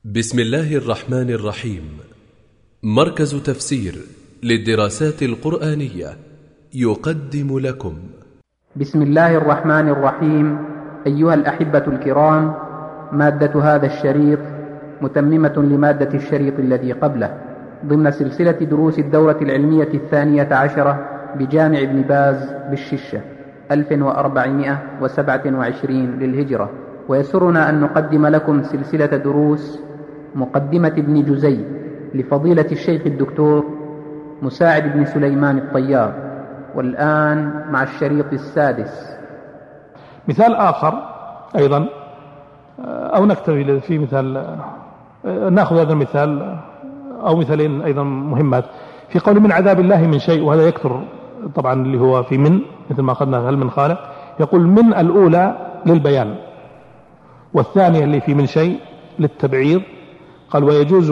بسم الله الرحمن الرحيم. مركز تفسير للدراسات القرآنية يقدم لكم بسم الله الرحمن الرحيم. أيها الأحبة الكرام، مادة هذا الشريط متممة لمادة الشريط الذي قبله ضمن سلسلة دروس الدورة العلمية 12 بجامع ابن باز بالششة 1427 للهجرة. ويسرنا أن نقدم لكم سلسلة دروس مقدمة ابن جزي لفضيلة الشيخ الدكتور مساعد بن سليمان الطيار، والآن مع الشريط السادس. مثال آخر أيضا، أو نكتفي في مثال، نأخذ هذا المثال أو مثالين أيضا مهمات في قول من عذاب الله من شيء، وهذا يكثر طبعا اللي هو في من، مثل ما أخذنا هل من خالق. يقول من الأولى للبيان، والثانية اللي في من شيء للتبعيض. قال ويجوز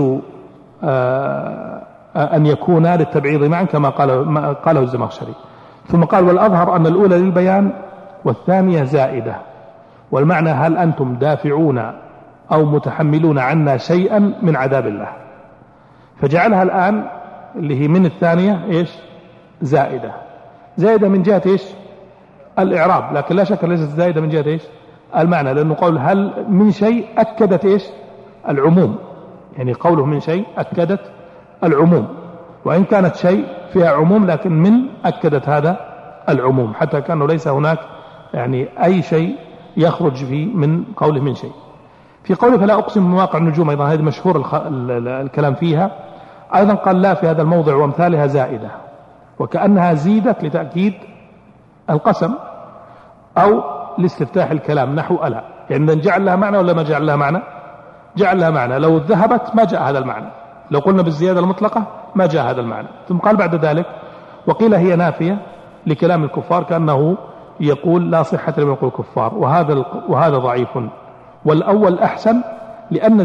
أن يكون للتبعيض معا كما قاله الزمخشري. ثم قال والأظهر أن الأولى للبيان والثانية زائدة، والمعنى هل أنتم دافعون أو متحملون عنا شيئا من عذاب الله، فجعلها الآن اللي هي من الثانية إيش؟ زائدة. زائدة من جهة إيش؟ الإعراب، لكن لا شك ليست زائدة من جهة إيش؟ المعنى، لأنه قول هل من شيء أكدت إيش؟ العموم، يعني قوله من شيء أكدت العموم، وإن كانت شيء فيها عموم لكن من أكدت هذا العموم، حتى كأنه ليس هناك يعني أي شيء يخرج فيه من قوله من شيء. في قوله فلا أقسم بمواقع النجوم، أيضا هذا مشهور الكلام فيها. أيضا قال لا في هذا الموضع وامثالها زائدة، وكأنها زيدت لتأكيد القسم أو لاستفتاح الكلام، نحو ألا، يعني نجعل لها معنى ولا ما جعل لها معنى؟ جعل لها معنى. لو ذهبت ما جاء هذا المعنى، لو قلنا بالزيادة المطلقة ما جاء هذا المعنى. ثم قال بعد ذلك وقيل هي نافية لكلام الكفار، كأنه يقول لا صحة لمن يقول الكفار، وهذا ضعيف. والأول أحسن، لأن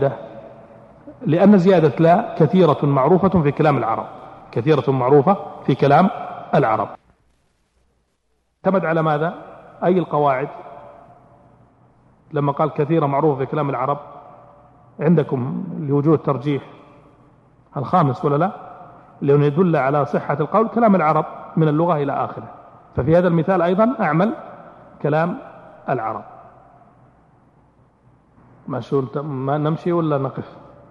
الزيادة لا كثيرة معروفة في كلام العرب، كثيرة معروفة في كلام العرب. اعتمد على ماذا؟ أي القواعد؟ لما قال كثيرة معروفة في كلام العرب، عندكم لوجود الترجيح الخامس ولا لا؟ لأنه يدل على صحة القول كلام العرب من اللغة إلى آخره. ففي هذا المثال أيضا أعمل كلام العرب. ما نمشي ولا نقف؟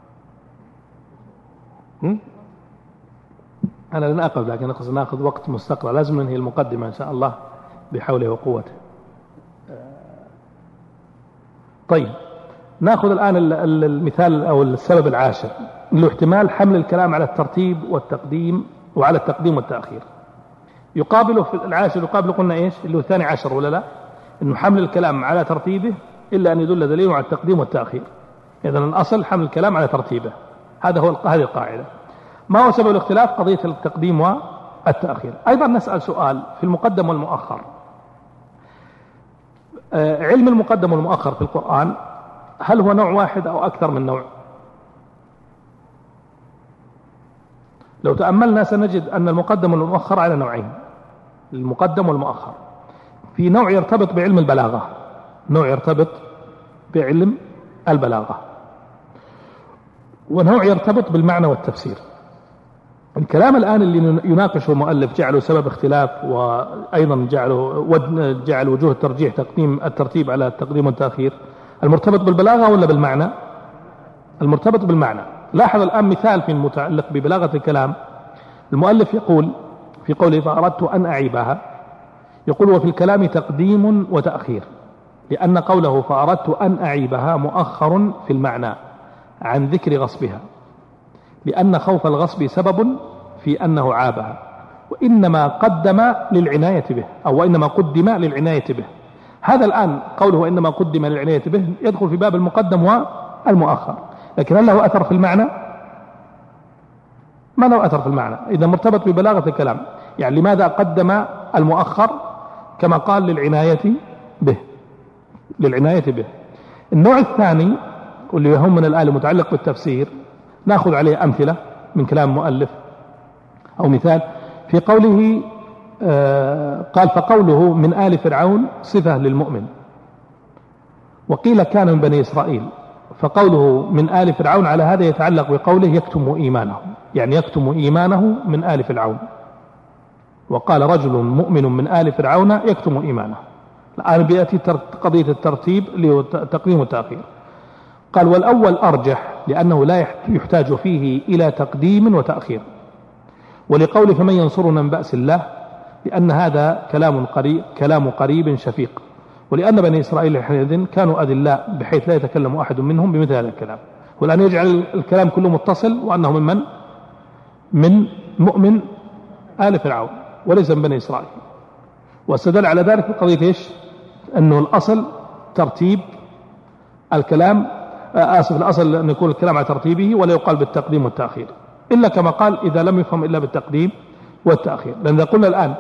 أنا لن أقف، لكن نأخذ وقت مستقبل، لازم ننهي المقدمة إن شاء الله بحوله وقوته. طيب، نأخذ الآن المثال أو السبب العاشر، له احتمال حمل الكلام على الترتيب والتقديم وعلى التقديم والتأخير. يقابله في العاشر، يقابله قلنا إيش؟ اللي هو 12 ولا لا؟ إنه حمل الكلام على ترتيبه إلا أن يدل دليل على التقديم والتأخير. إذن الأصل حمل الكلام على ترتيبه، هذه القاعدة. ما هو سبب الاختلاف؟ قضية التقديم والتأخير. أيضا نسأل سؤال في المقدم والمؤخر. علم المقدم والمؤخر في القرآن هل هو نوع واحد أو أكثر من نوع؟ لو تأملنا سنجد أن المقدم والمؤخر على نوعين، المقدم والمؤخر. في نوع يرتبط بعلم البلاغة، نوع يرتبط بعلم البلاغة، ونوع يرتبط بالمعنى والتفسير. الكلام الآن اللي يناقشه المؤلف جعله سبب اختلاف، وأيضا جعل وجوه الترجيح تقديم الترتيب على التقديم والتأخير، المرتبط بالبلاغة ولا بالمعنى؟ المرتبط بالمعنى. لاحظ الآن مثال في المتعلق ببلاغة الكلام. المؤلف يقول في قوله فأردت أن أعيبها، يقول وفي الكلام تقديم وتأخير، لأن قوله فأردت أن أعيبها مؤخر في المعنى عن ذكر غصبها، لأن خوف الغصب سبب في أنه عابها، وإنما قدم للعناية به، أو وإنما قدم للعناية به. هذا الآن قوله وإنما قدم للعناية به يدخل في باب المقدم والمؤخر، لكن هل له أثر في المعنى؟ ما له أثر في المعنى. إذا مرتبط ببلاغة الكلام، يعني لماذا قدم المؤخر؟ كما قال للعناية به. النوع الثاني واللي يهمنا الآن متعلق بالتفسير، نأخذ عليه أمثلة من كلام مؤلف أو مثال في قوله قال فقوله من آل فرعون صفة للمؤمن، وقيل كان من بني إسرائيل، فقوله من آل فرعون على هذا يتعلق بقوله يكتم إيمانه، يعني يكتم إيمانه من آل فرعون. وقال رجل مؤمن من آل فرعون يكتم إيمانه. الآن بيأتي قضية الترتيب لتقديم والتأخير. قال والأول أرجح لأنه لا يحتاج فيه إلى تقديم وتأخير، ولقول فمن ينصرنا من بأس الله، لأن هذا كلام قريب شفيق، ولأن بني إسرائيل حينئذ كانوا أذلاء بحيث لا يتكلم أحد منهم بمثل هذا الكلام. والآن يجعل الكلام كله متصل وأنه من مؤمن آل فرعون وليس من بني إسرائيل. واستدل على ذلك بقضية إيش؟ أنه الأصل ترتيب الكلام، الأصل أن يكون الكلام على ترتيبه ولا يقال بالتقديم والتأخير، إلا كما قال إذا لم يفهم إلا بالتقديم والتأخير. لأن إذا قلنا الآن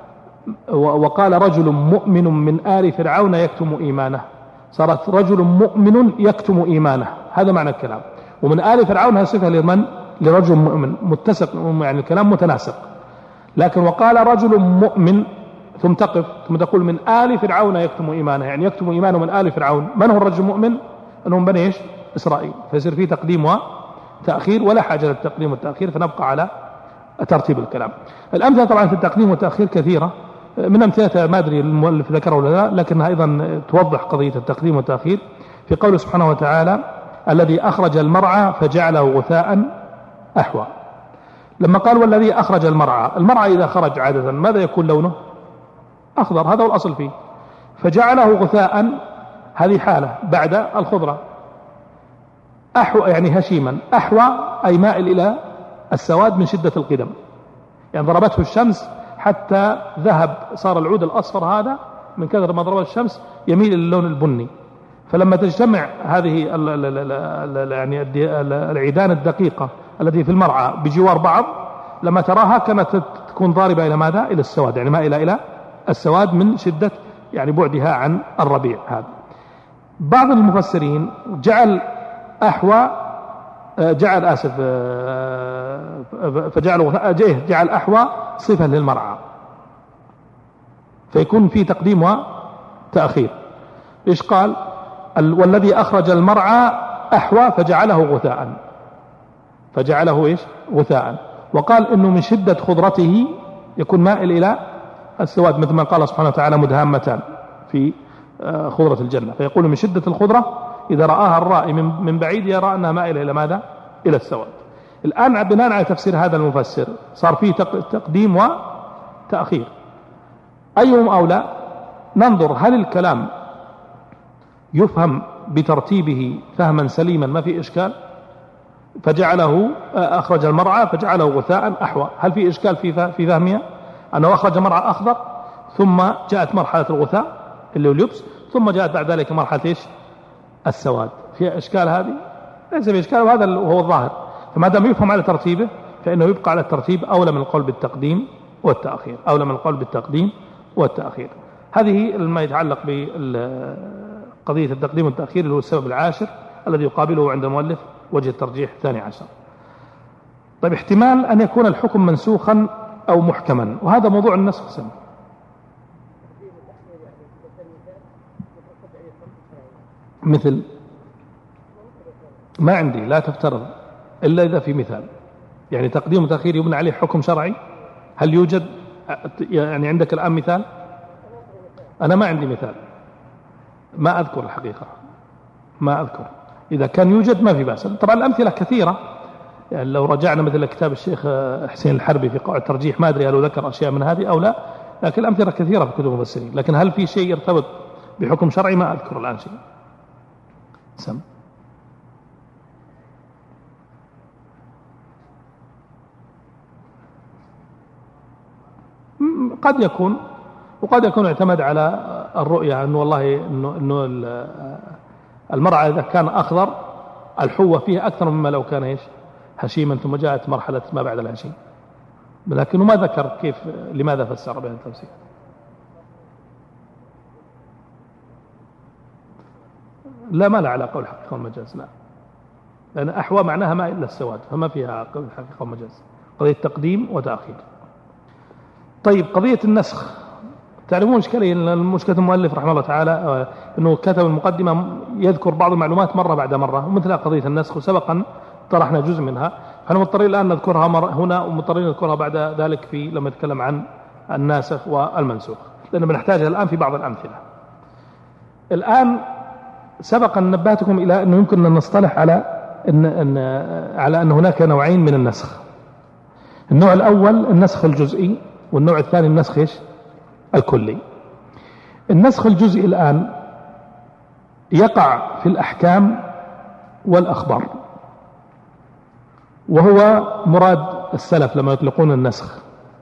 وقال رجل مؤمن من آل فرعون يكتم إيمانه، صارت رجل مؤمن يكتم إيمانه، هذا معنى الكلام. ومن آل فرعون هذه صفة لمن؟ لرجل مؤمن، متسق، يعني الكلام متناسق. لكن وقال رجل مؤمن ثم تقف ثم تقول من آل فرعون يكتم إيمانه، يعني يكتم إيمانه من آل فرعون. من هو الرجل المؤمن؟ أنهم بني إيش؟ إسرائيل. فيصير فيه تقديم وتأخير ولا حاجة للتقديم والتأخير، فنبقى على ترتيب الكلام. الأمثلة طبعا في التقديم والتأخير كثيرة، من أمثلة ما أدري المؤلف ذكره ولا لا، لكنها أيضا توضح قضية التقديم والتأخير في قوله سبحانه وتعالى الذي أخرج المرعى فجعله غثاء أحوى. لما قال والذي أخرج المرعى إذا خرج عادة ماذا يكون لونه؟ أخضر، هذا هو الأصل فيه. فجعله غثاء هذه حالة بعد الخضرة. أحوى يعني هشيما، أحوى أي مائل إلى السواد من شدة القدم، يعني ضربته الشمس حتى ذهب، صار العود الأصفر هذا من كثر ما ضربت الشمس يميل إلى اللون البني. فلما تجتمع هذه يعني العيدان الدقيقة التي في المرعى بجوار بعض، لما تراها كانت تكون ضاربة إلى ماذا؟ إلى السواد، يعني مائلة إلى السواد من شدة يعني بعدها عن الربيع. هذا بعض المفسرين جعل أحوى جعل أحوى صفة للمرعى، فيكون في تقديم وتأخير. إيش قال؟ والذي أخرج المرعى أحوى فجعله إيش؟ غثاء. وقال إنه من شدة خضرته يكون مائل إلى السواد، مثل ما قال سبحانه وتعالى مدهامتان في خضرة الجنة، فيقول من شدة الخضرة إذا رآها الرائي من بعيد يرى أنها مائلة إلى ماذا؟ إلى السواد. الآن بناء على تفسير هذا المفسر صار فيه تقديم وتأخير، أيهم أولى؟ ننظر هل الكلام يفهم بترتيبه فهما سليما ما في إشكال، فجعله أخرج المرعى فجعله غثاء أحوى، هل في إشكال في فهمها أنه أخرج مرعى أخضر ثم جاءت مرحلة الغثاء اللي هو اللبس، ثم جاءت بعد ذلك مرحلة إيش؟ السواد. في إشكال؟ هذه ليس في إشكال، وهذا هو الظاهر. فما دام يفهم على ترتيبه فإنه يبقى على الترتيب، أولى من القول بالتقديم والتأخير. هذه ما يتعلق بقضية التقديم والتأخير اللي هو السبب العاشر الذي يقابله عند المؤلف وجه الترجيح 12. طيب احتمال أن يكون الحكم منسوخا أو محكما، وهذا موضوع النسخ سنة. مثل ما عندي، لا تفترض إلا إذا في مثال، يعني تقديم وتأخير يبنى عليه حكم شرعي. هل يوجد يعني عندك الآن مثال؟ أنا ما عندي مثال، ما أذكر الحقيقة، ما أذكر. إذا كان يوجد ما في بأس. طبعا الأمثلة كثيرة، يعني لو رجعنا مثل كتاب الشيخ حسين الحربي في قواعد الترجيح ما أدري هل ذكر أشياء من هذه أو لا، لكن الأمثلة كثيرة في كتب المفسرين. لكن هل في شيء يرتبط بحكم شرعي؟ ما أذكر الآن شيء. سم قد يكون، وقد يكون اعتمد على الرؤية أنه والله إنه المرعى إذا كان أخضر الحوة فيه أكثر مما لو كان إيش؟ هشيما، ثم جاءت مرحلة ما بعد الهشيم، لكنه ما ذكر كيف لماذا فسر بهذا التفسير. لا، ما له علاقة بالحقيقة والمجاز، لا، لأن أحوى معناها ما إلا السواد، فما فيها الحقيقة والمجاز، قضية تقديم وتأخير. طيب قضية النسخ تعلمون إشكالية مشكلة المؤلف رحمه الله تعالى أنه كتب المقدمة يذكر بعض المعلومات مرة بعد مرة، ومثل قضية النسخ وسبقا طرحنا جزء منها، فاحنا مضطرين الآن نذكرها هنا ومضطرين نذكرها بعد ذلك لما نتكلم عن الناسخ والمنسوخ، لأننا بنحتاجها الآن في بعض الأمثلة. الآن سبقا نبهتكم إلى أنه يمكن أن نصطلح على أن هناك نوعين من النسخ. النوع الأول النسخ الجزئي، والنوع الثاني النسخ الكلي. النسخ الجزئي الآن يقع في الأحكام والأخبار، وهو مراد السلف لما يطلقون النسخ.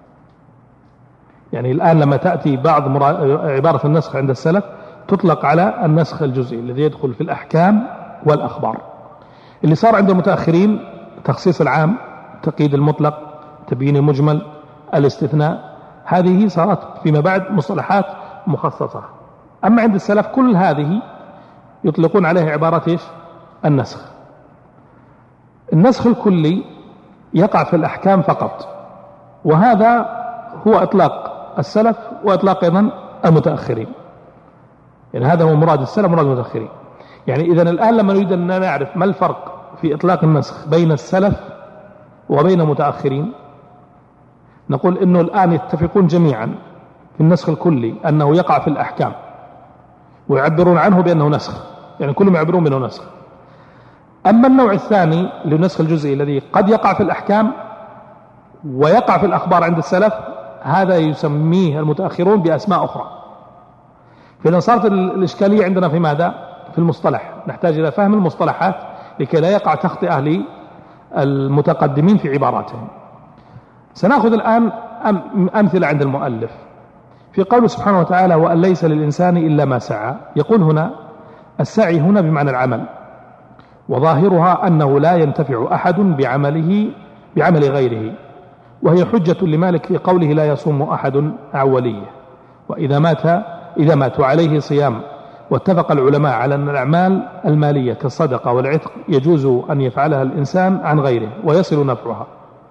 يعني الآن لما تأتي بعض عبارة النسخ عند السلف تطلق على النسخ الجزئي الذي يدخل في الأحكام والأخبار. اللي صار عند المتأخرين تخصيص العام، تقييد المطلق، تبيين المجمل، الاستثناء، هذه صارت فيما بعد مصطلحات مخصصة. أما عند السلف كل هذه يطلقون عليها عبارة النسخ. النسخ الكلي يقع في الأحكام فقط، وهذا هو إطلاق السلف وإطلاق أيضا المتأخرين. يعني هذا هو مراد السلف ومراد المتأخرين. يعني إذن الآن لما نريد أن نعرف ما الفرق في إطلاق النسخ بين السلف وبين المتأخرين، نقول إنه الآن يتفقون جميعا في النسخ الكلي أنه يقع في الأحكام، ويعبرون عنه بأنه نسخ، يعني كلهم يعبرون بأنه نسخ. أما النوع الثاني للنسخ الجزئي الذي قد يقع في الأحكام ويقع في الأخبار عند السلف، هذا يسميه المتأخرون بأسماء أخرى. فإذا صارت الإشكالية عندنا في ماذا؟ في المصطلح. نحتاج إلى فهم المصطلحات لكي لا يقع تخطئة للمتقدمين في عباراتهم. سنأخذ الآن أمثلة عند المؤلف في قوله سبحانه وتعالى: وأن ليس للإنسان إلا ما سعى. يقول هنا السعي هنا بمعنى العمل، وظاهرها أنه لا ينتفع أحد بعمل غيره، وهي حجة لمالك في قوله: لا يصوم أحد عن وليه، إذا مات عليه صيام. واتفق العلماء على أن الأعمال المالية كالصدقة والعتق يجوز أن يفعلها الإنسان عن غيره ويصل نفعها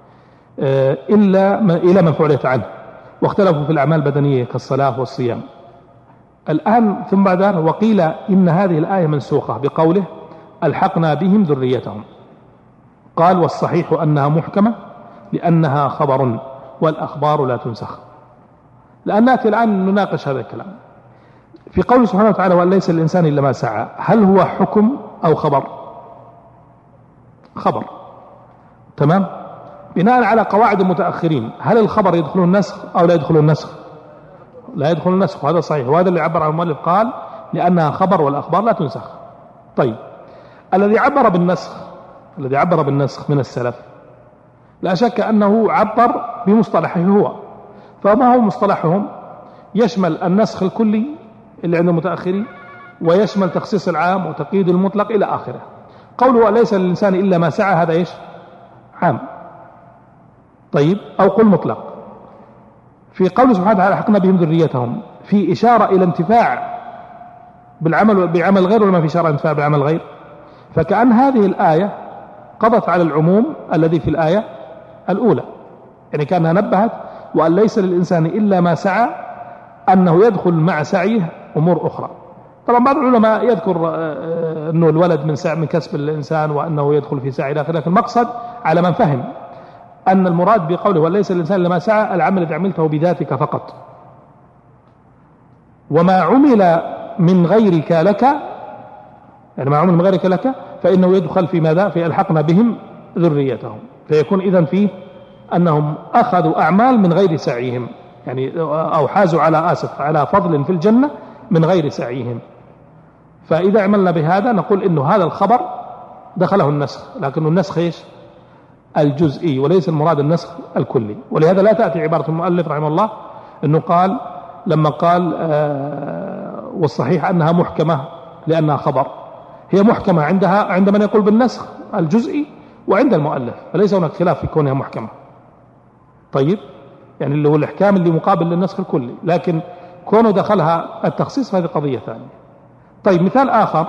إلى من فعلت عنه، واختلفوا في الأعمال البدنية كالصلاة والصيام. الآن ثم بعد ذلك وقيل إن هذه الآية منسوخة بقوله: ألحقنا بهم ذريتهم. قال: والصحيح أنها محكمة لأنها خبر، والأخبار لا تنسخ. لأن نأتي الآن نناقش هذا الكلام في قوله سبحانه وتعالى: وأن ليس للإنسان إلا ما سعى. هل هو حكم أو خبر؟ خبر. تمام. بناء على قواعد المتأخرين هل الخبر يدخل النسخ أو لا يدخل النسخ؟ لا يدخل النسخ، وهذا صحيح، وهذا اللي عبر عن المؤلف قال لأنها خبر والأخبار لا تنسخ. طيب، الذي عبر بالنسخ من السلف لا شك أنه عبر بمصطلحه هو. فما هو مصطلحهم؟ يشمل النسخ الكلي اللي عند المتأخرين، ويشمل تخصيص العام وتقييد المطلق إلى آخره. قوله ليس للإنسان إلا ما سعى هذا إيش؟ عام. طيب، أو قل مطلق. في قوله سبحانه وتعالى: حقنا بهم ذريتهم، في إشارة إلى انتفاع بعمل غير، ولا ما في إشارة انتفاع بعمل غير؟ فكأن هذه الآية قضت على العموم الذي في الآية الأولى، يعني كأنها نبهت وأن ليس للإنسان إلا ما سعى، أنه يدخل مع سعيه أمور أخرى. طبعا بعض العلماء يذكر أنه الولد من كسب الإنسان وأنه يدخل في سعي إلى آخره، لكن المقصد على من فهم أن المراد بقوله وليس الإنسان إلا ما سعى العمل الذي عملته بذاتك فقط، وما عمل من غيرك لك، يعني ما عمل من غيرك لك فإنه يدخل في ماذا؟ في ألحقنا بهم ذريتهم. فيكون إذن فيه أنهم أخذوا أعمال من غير سعيهم، يعني أو حازوا على فضل في الجنة من غير سعيهم. فإذا عملنا بهذا نقول إنه هذا الخبر دخله النسخ، لكن النسخ إيش؟ الجزئي، وليس المراد النسخ الكلي. ولهذا لا تأتي عبارة المؤلف رحمه الله أنه قال لما قال والصحيح أنها محكمة لأنها خبر. هي محكمة عند من يقول بالنسخ الجزئي وعند المؤلف، فليس هناك خلاف في كونها محكمة. طيب، يعني اللي هو الإحكام اللي مقابل للنسخ الكلي، لكن كونه دخلها التخصيص فهذه قضية ثانية. طيب، مثال آخر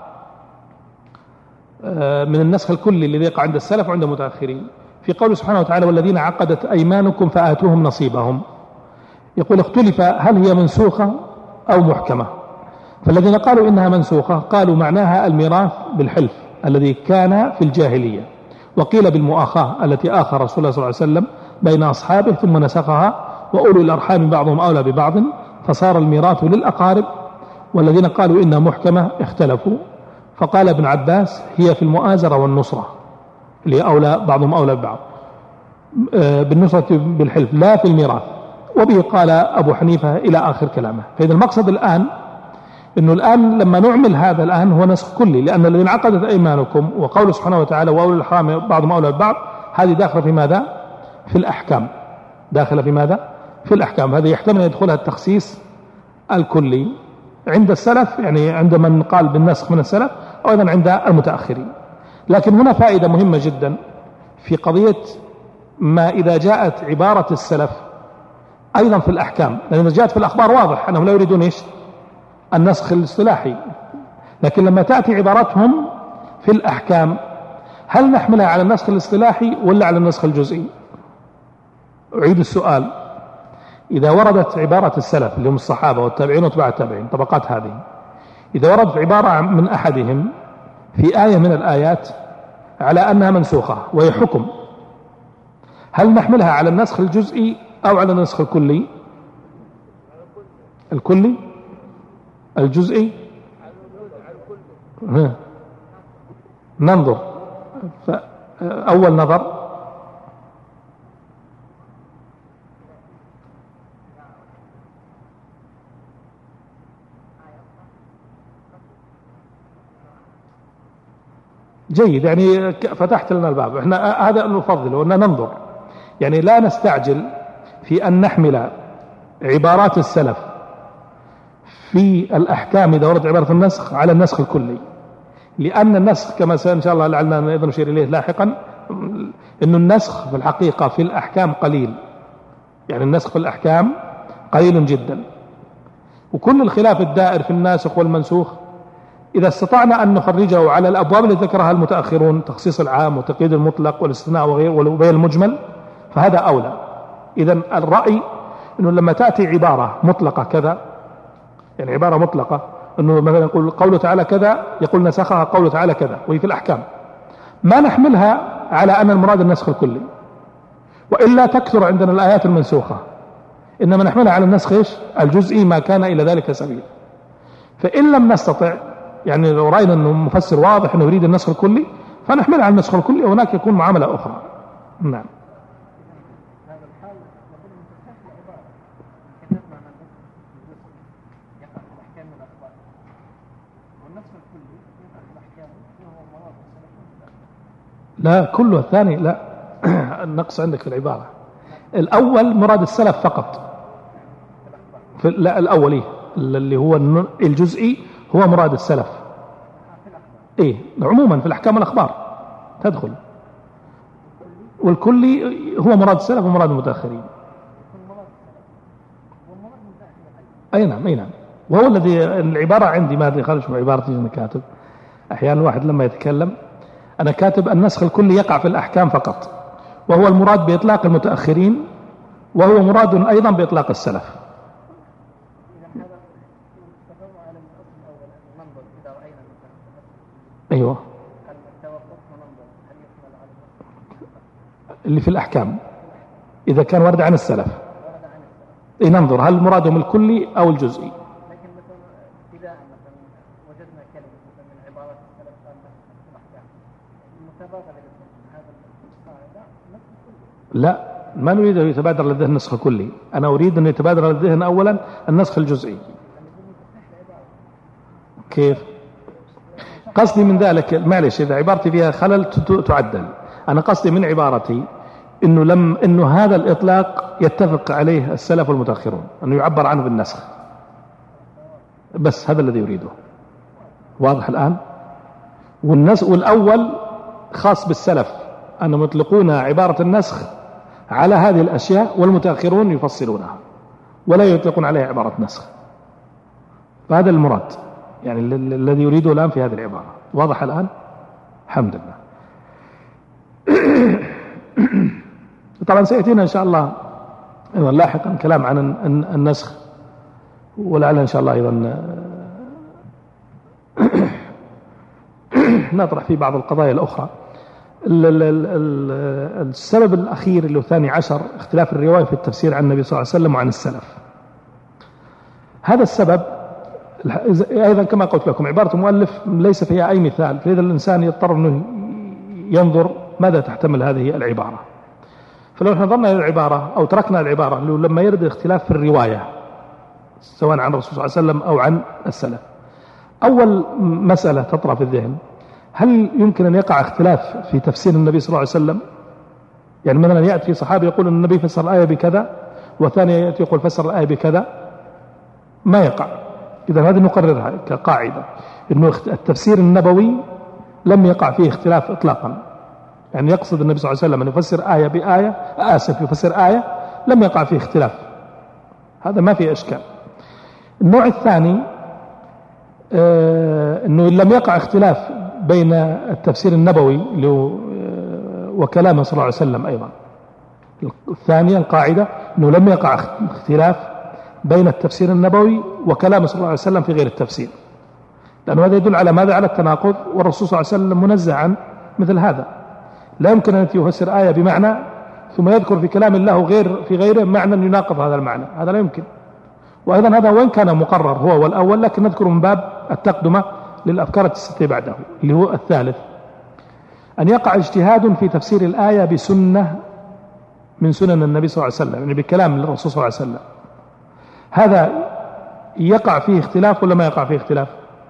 من النسخ الكلي الذي يقع عند السلف وعند المتأخرين في قوله سبحانه وتعالى: والذين عقدت أيمانكم فآتوهم نصيبهم. يقول اختلف هل هي منسوخة أو محكمة. فالذين قالوا إنها منسوخة قالوا معناها الميراث بالحلف الذي كان في الجاهلية، وقيل بالمؤاخاة التي آخى رسول الله صلى الله عليه وسلم بين أصحابه ثم نسخها، وأولو الأرحام بعضهم أولى ببعض، فصار الميراث للأقارب. والذين قالوا إنها محكمة اختلفوا، فقال ابن عباس هي في المؤازرة والنصرة، اللي أولى بعضهم أولى ببعض بالنصرة بالحلف لا في الميراث، وبه قال أبو حنيفة إلى آخر كلامه. فإذا المقصد الآن إنه الآن لما نعمل هذا الآن هو نسخ كلي، لأن الذين عقدت أيمانكم وقوله سبحانه وتعالى وأولي الأرحام بعضهم أولى ببعض، هذه داخلة في ماذا؟ في الأحكام، داخلة في ماذا؟ في الأحكام. هذه يحتمل أن يدخلها التخصيص الكلي عند السلف، يعني عند من قال بالنسخ من السلف، أو أيضا عند المتأخرين. لكن هنا فائدة مهمة جدا في قضية ما إذا جاءت عبارة السلف أيضا في الأحكام، لأن إذا جاءت في الأخبار واضح أنهم لا يريدون إيش؟ النسخ الاصطلاحي، لكن لما تأتي عبارتهم في الأحكام هل نحملها على النسخ الاصطلاحي ولا على النسخ الجزئي؟ أعيد السؤال. إذا وردت عبارة السلف اللي هم الصحابة والتابعين وتبع التابعين طبقات هذه، إذا وردت عبارة من أحدهم في آية من الآيات على أنها منسوخة وهي حكم، هل نحملها على النسخ الجزئي أو على النسخ الكلي؟ الكلي؟ الجزئي؟ ننظر. أول نظر جيد، يعني فتحت لنا الباب. احنا هذا نفضل وأن ننظر، يعني لا نستعجل في أن نحمل عبارات السلف في الأحكام إذا وردت عبارة النسخ على النسخ الكلي، لأن النسخ كما إن شاء الله لعلنا أيضا نشير إليه لاحقا أن النسخ في الحقيقة في الأحكام قليل، يعني النسخ في الأحكام قليل جدا. وكل الخلاف الدائر في الناسخ والمنسوخ إذا استطعنا أن نخرجه على الأبواب التي ذكرها المتأخرون، تخصيص العام وتقييد المطلق والاستثناء وغير وبين المجمل، فهذا أولى. إذا الرأي أنه لما تأتي عبارة مطلقة كذا، يعني عبارة مطلقة أنه مثلا يقول قوله تعالى كذا، يقول نسخها قوله تعالى كذا وهي في الأحكام، ما نحملها على أن المراد النسخ الكلي، وإلا تكثر عندنا الآيات المنسوخة، إنما نحملها على النسخ الجزئي ما كان إلى ذلك سبيل. فإن لم نستطع، يعني لو رأينا أنه مفسر واضح أنه يريد النسخ الكلي فنحملها على النسخ الكلي، وهناك يكون معاملة أخرى. نعم. لا كله، الثاني لا. النقص عندك في العبارة. الأول مراد السلف فقط، لا الأولي اللي هو الجزئي هو مراد السلف. إيه عموما في الأحكام والأخبار تدخل، والكلي هو مراد السلف ومراد المتأخرين. أي نعم، أي نعم. وهو الذي العبارة عندي ما أدري خارج من عبارتي أنا كاتب أحيانا الواحد لما يتكلم أنا كاتب النسخ الكلي يقع في الأحكام فقط، وهو المراد بإطلاق المتأخرين، وهو مراد أيضا بإطلاق السلف. أيوة اللي في الأحكام إذا كان ورد عن السلف إيه ننظر هل مرادهم الكلي أو الجزئي. لكن مثلا ابتداء مثلا وجدنا كلمة مثلا من عبارات السلف في الأحكام المتبادل هذا القاعدة نسخ كلي. لا، ما نريد أن يتبادر للذهن النسخ كلي، أنا أريد أن يتبادر للذهن أولا النسخ الجزئي. كيف؟ قصدي من ذلك معلش إذا عبارتي فيها خلل تعدل. أنا قصدي من عبارتي إنه هذا الإطلاق يتفق عليه السلف والمتأخرون، أنه يعبر عنه بالنسخ بس، هذا الذي يريده. واضح الآن؟ والأول خاص بالسلف أنهم يطلقون عبارة النسخ على هذه الأشياء، والمتأخرون يفصلونها ولا يطلقون عليها عبارة نسخ. فهذا المراد يعني الذي يريده الآن في هذه العبارة. واضح الآن؟ الحمد لله. طبعا سيأتينا إن شاء الله أيضا لاحقا كلام عن النسخ، ولعل إن شاء الله أيضا نطرح في بعض القضايا الأخرى. السبب الأخير اللي هو 12 اختلاف الرواية في التفسير عن النبي صلى الله عليه وسلم وعن السلف. هذا السبب أيضا كما قلت لكم عبارة المؤلف ليس فيها أي مثال، فإذا الإنسان يضطر أنه ينظر ماذا تحتمل هذه العبارة. فلو نظرنا إلى العبارة أو تركنا العبارة لما يرد الاختلاف في الرواية سواء عن الرسول صلى الله عليه وسلم أو عن السلف، أول مسألة تطرأ في الذهن: هل يمكن أن يقع اختلاف في تفسير النبي صلى الله عليه وسلم؟ يعني مثلا يأتي صحابي يقول أن النبي فسر الآية بكذا، وثاني يأتي يقول فسر الآية بكذا، ما يقع. إذا هذه نقررها كقاعدة، أنه التفسير النبوي لم يقع فيه اختلاف إطلاقا. يعني يقصد النبي صلى الله عليه وسلم أن يفسر آية بآية، يفسر آية لم يقع فيه اختلاف، هذا ما فيه إشكال. النوع الثاني أنه لم يقع اختلاف بين التفسير النبوي اللي هو وكلامه صلى الله عليه وسلم أيضا. الثانية القاعدة أنه لم يقع اختلاف بين التفسير النبوي وكلامه صلى الله عليه وسلم في غير التفسير، لأنه هذا يدل على ماذا؟ على التناقض، والرسول صلى الله عليه وسلم منزه عن مثل هذا. لا يمكن أن يفسر آية بمعنى ثم يذكر في كلام الله في غيره معنى يناقض هذا المعنى، هذا لا يمكن. وأيضا هذا وإن كان مقرر هو والأول، لكن نذكر من باب التقدمة للأفكار التي بعده، اللي هو الثالث: أن يقع اجتهاد في تفسير الآية بسنة من سنن النبي صلى الله عليه وسلم، يعني بكلام الرسول صلى الله عليه وسلم. هذا يقع فيه اختلاف ولا ما يقع فيه اختلاف؟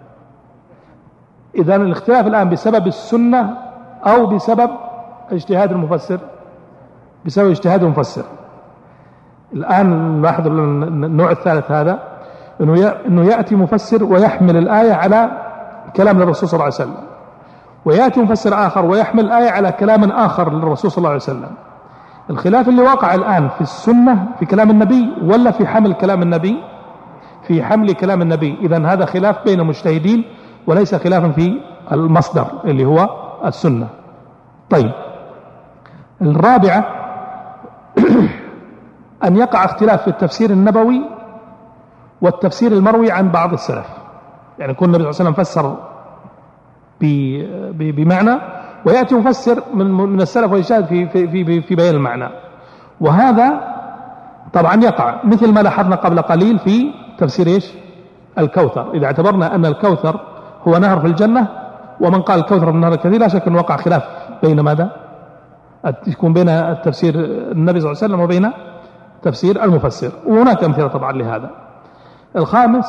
إذن الاختلاف الآن بسبب السنة أو بسبب اجتهاد المفسر؟ بسبب اجتهاد المفسر. الآن نلاحظ النوع الثالث هذا، أنه يأتي مفسر ويحمل الآية على كلام الرسول صلى الله عليه وسلم، ويأتي مفسر آخر ويحمل الآية على كلام آخر للرسول صلى الله عليه وسلم. الخلاف اللي وقع الآن في السنة في كلام النبي ولا في حمل كلام النبي؟ في حمل كلام النبي. إذن هذا خلاف بين مجتهدين وليس خلافا في المصدر اللي هو السنة. طيب، الرابعة أن يقع اختلاف في التفسير النبوي والتفسير المروي عن بعض السلف. يعني يكون النبي صلى الله عليه وسلم فسر بمعنى، ويأتي مفسر من السلف ويجتهد في بيان المعنى، وهذا طبعا يقع مثل ما لاحظنا قبل قليل في تفسير إيش؟ الكوثر. إذا اعتبرنا أن الكوثر هو نهر في الجنة، ومن قال الكوثر من نهر الكثير، لا شك أن وقع خلاف بين ماذا؟ يكون بين التفسير النبي صلى الله عليه وسلم وبين تفسير المفسر، وهناك أمثلة طبعا لهذا. الخامس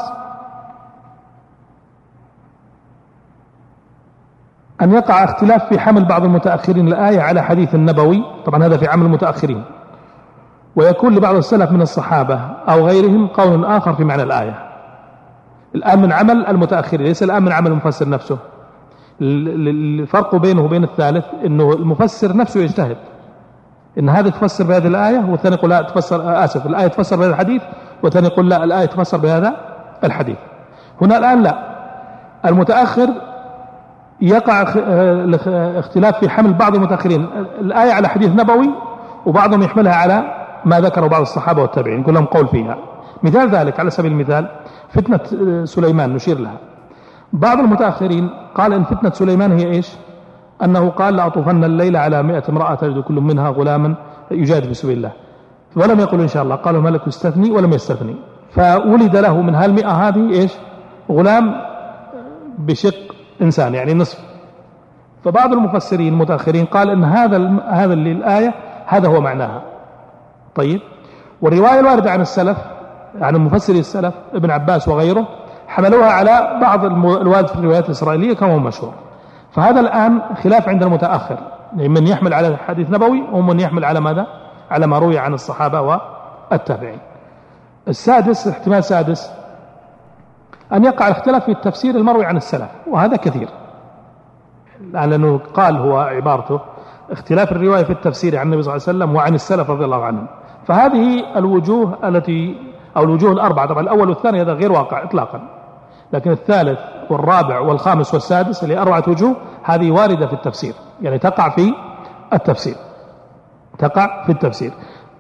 أن يقع اختلاف في حمل بعض المتأخرين الآية على حديث النبوي، طبعا هذا في عمل المتأخرين، ويكون لبعض السلف من الصحابة أو غيرهم قول آخر في معنى الآية. الآن من عمل المتأخرين، ليس الآن من عمل المفسر نفسه. الفرق بينه وبين الثالث أنه المفسر نفسه يجتهد، إن هذا تفسر بهذه الآية، والثاني يقول لا تفسر، الآية تفسر بهذا الحديث، والثاني يقول لا الآية تفسر بهذا الحديث. هنا الآن لا، المتأخر يقع اختلاف في حمل بعض المتأخرين الآية على حديث نبوي، وبعضهم يحملها على ما ذكره بعض الصحابة والتابعين، يقول لهم قول فيها. مثال ذلك على سبيل المثال فتنة سليمان نشير لها. بعض المتأخرين قال إن فتنة سليمان هي إيش؟ أنه قال لأطوفن الليل على 100 امرأة تجد كل منها غلاما يجاهد في سبيل الله، ولم يقل إن شاء الله، قالوا ملك يستثني ولم يستثني، فولد له من هالمئة هذه إيش؟ غلام بشق إنسان، يعني نصف. فبعض المفسرين المتأخرين قال إن هذا اللي الآية هذا هو معناها. طيب، والرواية الواردة عن السلف، عن المفسرين السلف ابن عباس وغيره، حملوها على بعض الوارد في الروايات الإسرائيلية كما هو مشهور. فهذا الآن خلاف عند المتأخر، يعني من يحمل على الحديث نبوي ومن يحمل على ماذا؟ على ما روي عن الصحابة والتابعين. السادس، احتمال سادس، أن يقع الاختلاف في التفسير المروي عن السلف، وهذا كثير، لأنه قال هو عبارته اختلاف الرواية في التفسير عن النبي صلى الله عليه وسلم وعن السلف رضي الله عنهم. فهذه الوجوه أو الوجوه الأربعة، طبعا الأول والثاني هذا غير واقع إطلاقا، لكن الثالث والرابع والخامس والسادس اللي 4 وجوه هذه واردة في التفسير، يعني تقع في التفسير.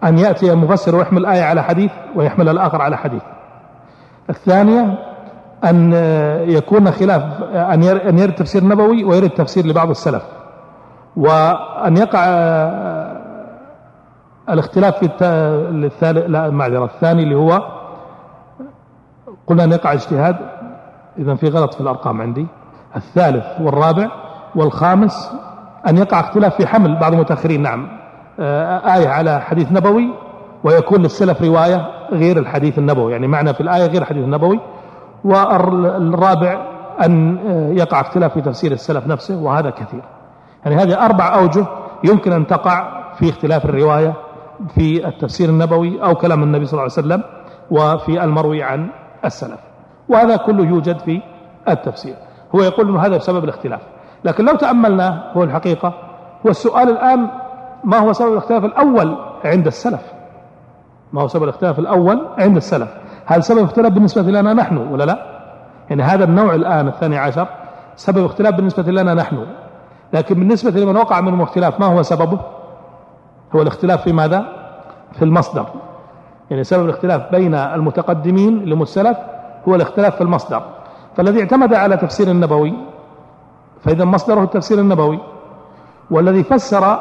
أن يأتي مفسر ويحمل آية على حديث ويحمل الآخر على حديث. الثانية أن يكون خلاف، أن يرد تفسير نبوي ويرد تفسير لبعض السلف، وأن يقع الاختلاف في الثاني اللي هو قلنا أن يقع اجتهاد، إذن في غلط في الأرقام عندي. الثالث والرابع والخامس أن يقع اختلاف في حمل بعض المتأخرين، نعم، آية على حديث نبوي ويكون للسلف رواية غير الحديث النبوي، يعني معنى في الآية غير الحديث النبوي. والرابع أن يقع اختلاف في تفسير السلف نفسه، وهذا كثير. يعني هذه 4 أوجه يمكن أن تقع في اختلاف الرواية في التفسير النبوي أو كلام النبي صلى الله عليه وسلم وفي المروي عن السلف، وهذا كله يوجد في التفسير. هو يقول أنه هذا بسبب الاختلاف، لكن لو تأملنا هو الحقيقة هو السؤال الآن ما هو سبب الاختلاف الأول عند السلف؟ ما هو سبب الاختلاف الأول عند السلف؟ هل سبب اختلاف بالنسبة لنا نحن ولا لا؟ يعني هذا النوع الآن 12 سبب اختلاف بالنسبة لنا نحن، لكن بالنسبة لمن وقع منهم اختلاف ما هو سببه؟ هو الاختلاف في ماذا؟ في المصدر. يعني سبب الاختلاف بين المتقدمين اللي هم السلف هو الاختلاف في المصدر. فالذي اعتمد على تفسير النبوي فإذا مصدره التفسير النبوي، والذي فسر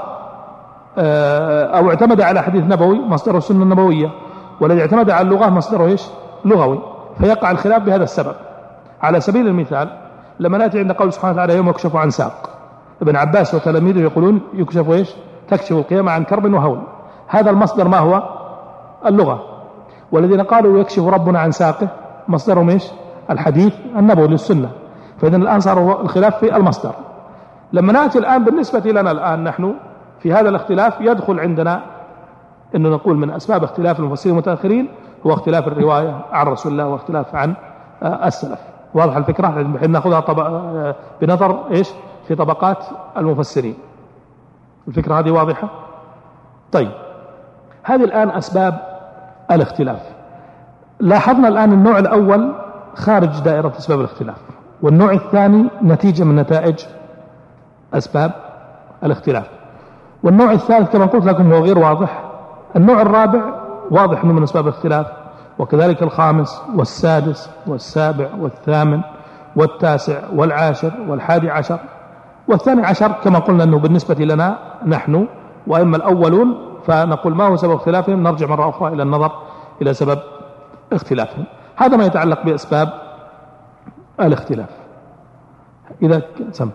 أو اعتمد على حديث نبوي مصدره السنة النبوية، والذي اعتمد على اللغة مصدره إيش؟ لغوي. فيقع الخلاف بهذا السبب. على سبيل المثال لما نأتي عند قول سبحانه وتعالى يوم يكشف عن ساق، ابن عباس وتلاميذه يقولون يكشف إيش؟ تكشف القيامة عن كرب وهول. هذا المصدر ما هو؟ اللغة. والذين قالوا يكشف ربنا عن ساقه مصدرهم إيش؟ الحديث النبوي للسنة. فإذن الآن صار الخلاف في المصدر. لما نأتي الآن بالنسبة لنا الآن نحن في هذا الاختلاف يدخل عندنا أنه نقول من أسباب اختلاف المفسرين المتأخرين هو اختلاف الرواية عن رسول الله واختلاف عن السلف. واضح الفكرة؟ بحيث نأخذها بنظر إيش؟ في طبقات المفسرين. الفكرة هذه واضحة؟ طيب، هذه الآن أسباب الاختلاف. لاحظنا الآن النوع الأول خارج دائرة أسباب الاختلاف، والنوع الثاني نتيجة من نتائج أسباب الاختلاف، والنوع الثالث كما قلت لكم هو غير واضح. النوع الرابع واضح أنه من أسباب الاختلاف، وكذلك الخامس والسادس والسابع والثامن والتاسع والعاشر والحادي عشر والثاني عشر كما قلنا أنه بالنسبة لنا نحن وإما الأولون، فنقول ما هو سبب اختلافهم، نرجع مرة أخرى إلى النظر إلى سبب اختلافهم. هذا ما يتعلق بأسباب الاختلاف. إذا سمع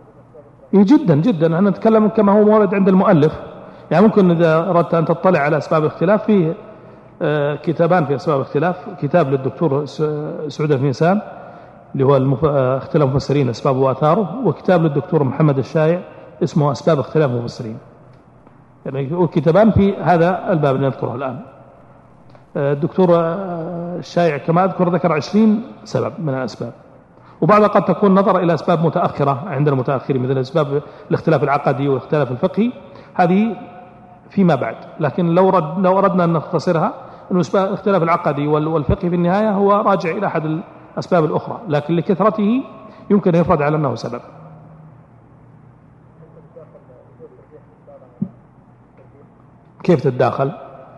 جدا جدا أنا نتكلم كما هو مورد عند المؤلف. يعني ممكن إذا أردت أن تطلع على أسباب الاختلاف فيه كتابان في أسباب الاختلاف، كتاب للدكتور سعود الفيسان اللي هو اختلاف المفسرين أسبابه وآثاره، وكتاب للدكتور محمد الشايع اسمه أسباب اختلاف المفسرين. يعني كتابان في هذا الباب اللي نذكره الآن. الدكتور الشايع كما أذكر ذكر 20 سبب من الأسباب، وبعضها قد تكون نظر إلى أسباب متأخرة عند المتأخرين مثل أسباب الاختلاف العقدي والاختلاف الفقهي، هذه فيما بعد. لكن لو أردنا أن نختصرها أن الاختلاف العقدي والفقهي في النهاية هو راجع إلى أحد الأسباب الأخرى، لكن لكثرته يمكن يفرض على أنه سبب. كيف تتداخل؟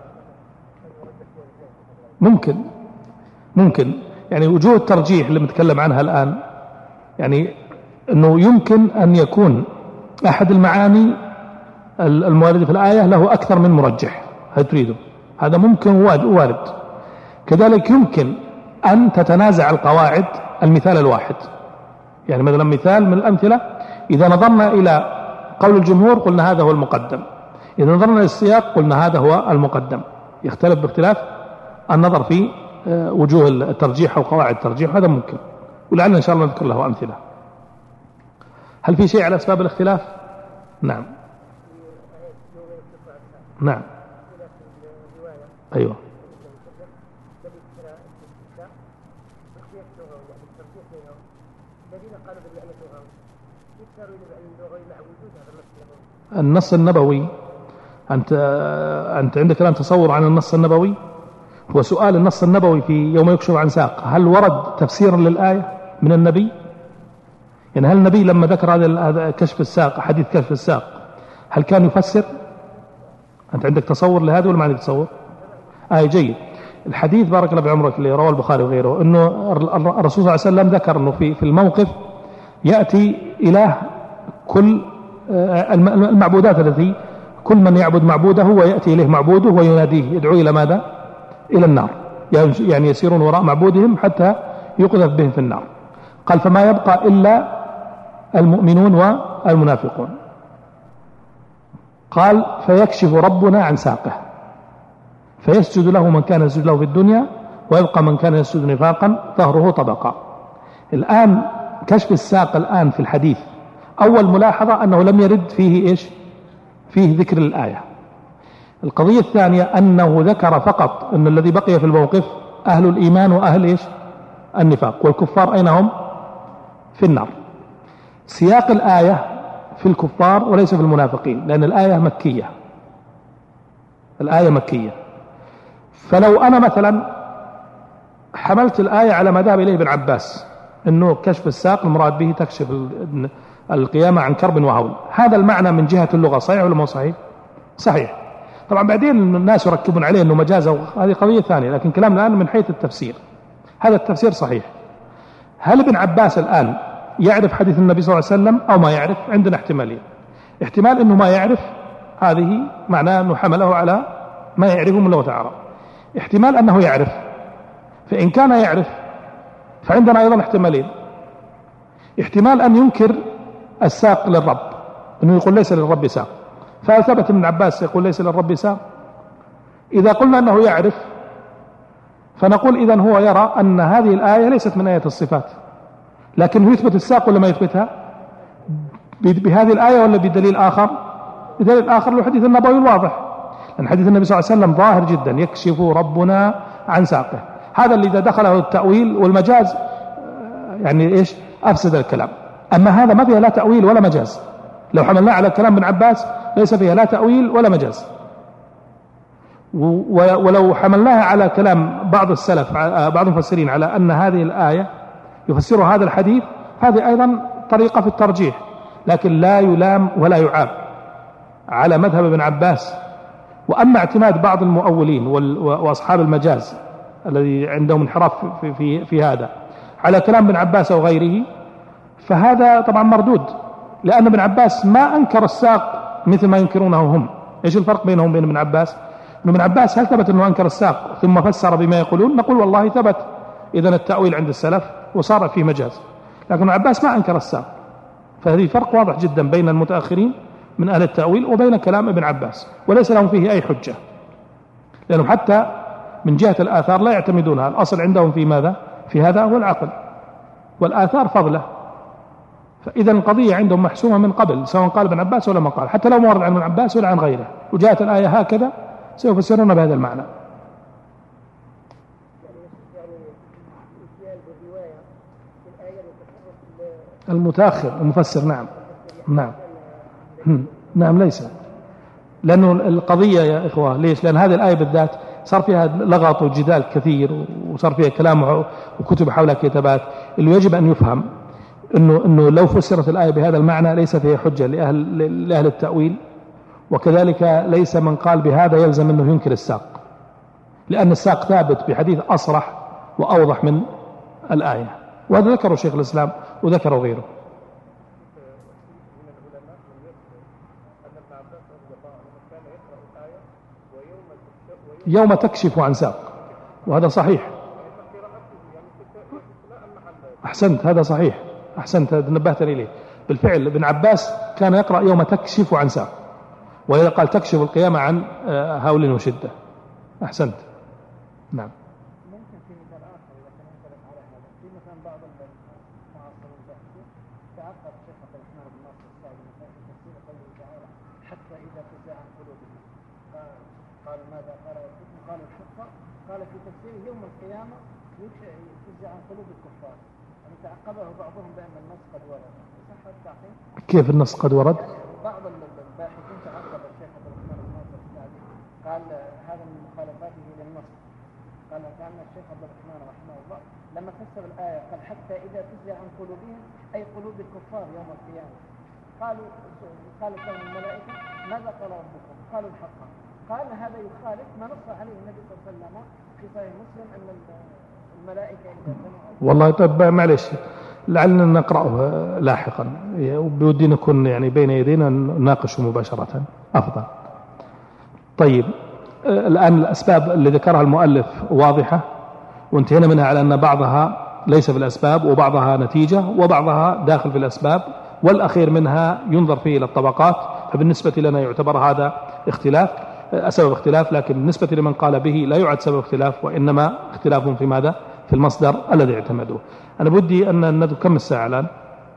ممكن يعني وجوه الترجيح اللي نتكلم عنها الآن، يعني أنه يمكن أن يكون أحد المعاني المواردة في الآية له أكثر من مرجح، هل تريده؟ هذا ممكن وارد. كذلك يمكن أن تتنازع القواعد المثال الواحد. يعني مثلا مثال من الأمثلة، إذا نظرنا إلى قول الجمهور قلنا هذا هو المقدم، إذا نظرنا للسياق قلنا هذا هو المقدم. يختلف باختلاف النظر في وجوه الترجيح أو قواعد الترجيح، هذا ممكن، ولعلنا إن شاء الله نذكر له أمثلة. هل في شيء على أسباب الاختلاف؟ نعم. أيوة. النص النبوي، أنت عندك الآن تصور عن النص النبوي؟ هو سؤال النص النبوي في يوم يكشف عن ساق، هل ورد تفسيرا للآية من النبي؟ يعني هل النبي لما ذكر هذا كشف الساق، حديث كشف الساق، هل كان يفسر؟ أنت عندك تصور لهذا ولا ما عندك تصور؟ جيد. الحديث بارك الله بعمرك اللي رواه البخاري وغيره أنه الرسول صلى الله عليه وسلم ذكر أنه في الموقف يأتي إله كل المعبودات التي كل من يعبد معبوده ويأتي إليه معبوده ويناديه يدعو إلى ماذا؟ إلى النار، يعني يسيرون وراء معبودهم حتى يقذف بهم في النار. قال فما يبقى إلا المؤمنون والمنافقون. قال فيكشف ربنا عن ساقه فيسجد له من كان يسجد له في الدنيا ويبقى من كان يسجد نفاقا ظهره طبقا. الآن كشف الساق الآن في الحديث أول ملاحظة أنه لم يرد فيه إيش؟ فيه ذكر الآية. القضية الثانية أنه ذكر فقط أن الذي بقي في الموقف أهل الإيمان وأهل إيش؟ النفاق، والكفار أين هم؟ في النار. سياق الآية في الكفار وليس في المنافقين، لأن الآية مكية. الآية مكية. فلو أنا مثلا حملت الآية على ما ذهب إليه ابن عباس أنه كشف الساق المراد به تكشف القيامة عن كرب وهول، هذا المعنى من جهة اللغة صحيح ولا مو صحيح؟ صحيح. طبعا بعدين الناس يركبون عليه أنه مجاز، هذه قضية ثانية، لكن كلامنا الآن من حيث التفسير هذا التفسير صحيح. هل ابن عباس الآن يعرف حديث النبي صلى الله عليه وسلم أو ما يعرف؟ عندنا احتمالين. احتمال أنه ما يعرف، هذه معناه أنه حمله على ما يعرفه من لغة العرب. احتمال أنه يعرف، فإن كان يعرف فعندنا أيضا احتمالين. احتمال أن ينكر الساق للرب، أنه يقول ليس للرب ساق، فثبت ابن عباس يقول ليس للرب ساق. إذا قلنا أنه يعرف فنقول إذن هو يرى أن هذه الآية ليست من آية الصفات، لكنه يثبت الساق ولا ما يثبتها؟ بهذه الآية ولا بدليل آخر؟ بدليل آخر الحديث النبوي الواضح، لأن حديث النبي صلى الله عليه وسلم ظاهر جدا يكشف ربنا عن ساقه. هذا اللي إذا دخله التأويل والمجاز يعني إيش؟ أفسد الكلام. أما هذا ما فيها لا تأويل ولا مجاز، لو حملناه على كلام ابن عباس ليس فيها لا تأويل ولا مجاز. ولو حملناها على كلام بعض السلف بعض المفسرين على أن هذه الآية يفسر هذا الحديث، هذه أيضا طريقة في الترجيح، لكن لا يلام ولا يعاب على مذهب ابن عباس. وأما اعتماد بعض المؤولين وأصحاب المجاز الذي عندهم انحراف في هذا على كلام ابن عباس أو غيره، فهذا طبعا مردود، لأن ابن عباس ما أنكر الساق مثل ما ينكرونه هم. إيش الفرق بينهم وبين ابن عباس؟ ابن عباس هل ثبت أنه أنكر الساق ثم فسر بما يقولون؟ نقول والله ثبت إذن التأويل عند السلف وصار فيه مجاز، لكن ابن عباس ما أنكر الساق. فهذه فرق واضح جدا بين المتأخرين من أهل التأويل وبين كلام ابن عباس، وليس لهم فيه أي حجة، لأنهم حتى من جهة الآثار لا يعتمدونها. الأصل عندهم في ماذا؟ في هذا هو العقل، والآثار فضله. فإذا القضية عندهم محسومة من قبل، سواء قال ابن عباس ولا ما قال، حتى لو ما ورد عن ابن عباس ولا عن غيره وجاءت الآية هكذا سيفسرون بهذا المعنى. المتأخر المفسر، نعم نعم نعم، ليس، لأنه القضية يا إخوة ليش؟ لأن هذه الآية بالذات صار فيها لغط وجدال كثير، وصار فيها كلام وكتب حولها كتابات. اللي يجب أن يفهم إنه لو فسرت الآية بهذا المعنى ليس فيها حجة لأهل التأويل، وكذلك ليس من قال بهذا يلزم أنه ينكر الساق، لأن الساق ثابت بحديث أصرح وأوضح من الآية، وهذا ذكره شيخ الإسلام وذكره غيره. يوم تكشف عن ساق، وهذا صحيح. أحسنت، هذا صحيح، أحسنت، نبهت إليه. بالفعل ابن عباس كان يقرأ يوم تكشف عن ساق، وإذا قال تكشف القيامة عن هول وشدة. أحسنت، نعم. ممكن في مثال آخر إذا كان ينطبق على هذا، في مثلا بعض المعاصرين تعقب الشيخ عبد الرحمن بن ناصر السعدي مثلا في تفسير قوله تعالى حتى إذا فزع عن قلوبهم، قال ماذا؟ قال ربكم، قال الحق، قال في تفسيره يوم القيامة يفزع عن قلوب الكفار. يعني تعقبه بعضهم بأن النص قد ورد. صح التعقيب؟ كيف النص قد ورد؟ يعني بعض الباحثين تعقب الشيخ عبد الرحمن بن ناصر السعدي، قال هذا من مخالفاته للنص. قال كأن الشيخ عبد الرحمن رحمه الله لما فسر الآية قال حتى إذا فزع عن قلوبهم أي قلوب الكفار يوم القيامة. قالت لهم الملائكة ماذا قال ربكم؟ قالوا الحق. قال هذا يخالف ما نص عليه النبي صلى الله عليه وسلم في صحيح مسلم أن الملائكة إذا سمعوا. والله طيب معلش لعلنا نقرأه لاحقا، بودي نكون يعني بين يدينا نناقشه مباشرة أفضل. طيب الآن الأسباب اللي ذكرها المؤلف واضحة وانتهينا منها على أن بعضها ليس في الأسباب وبعضها نتيجة وبعضها داخل في الأسباب، والأخير منها ينظر فيه إلى الطبقات. فبالنسبة لنا يعتبر هذا اختلاف سبب اختلاف، لكن بالنسبة لمن قال به لا يعد سبب اختلاف، وإنما اختلاف في ماذا؟ في المصدر الذي اعتمدوه. أنا بدي أن ندرك كم الساعة الآن؟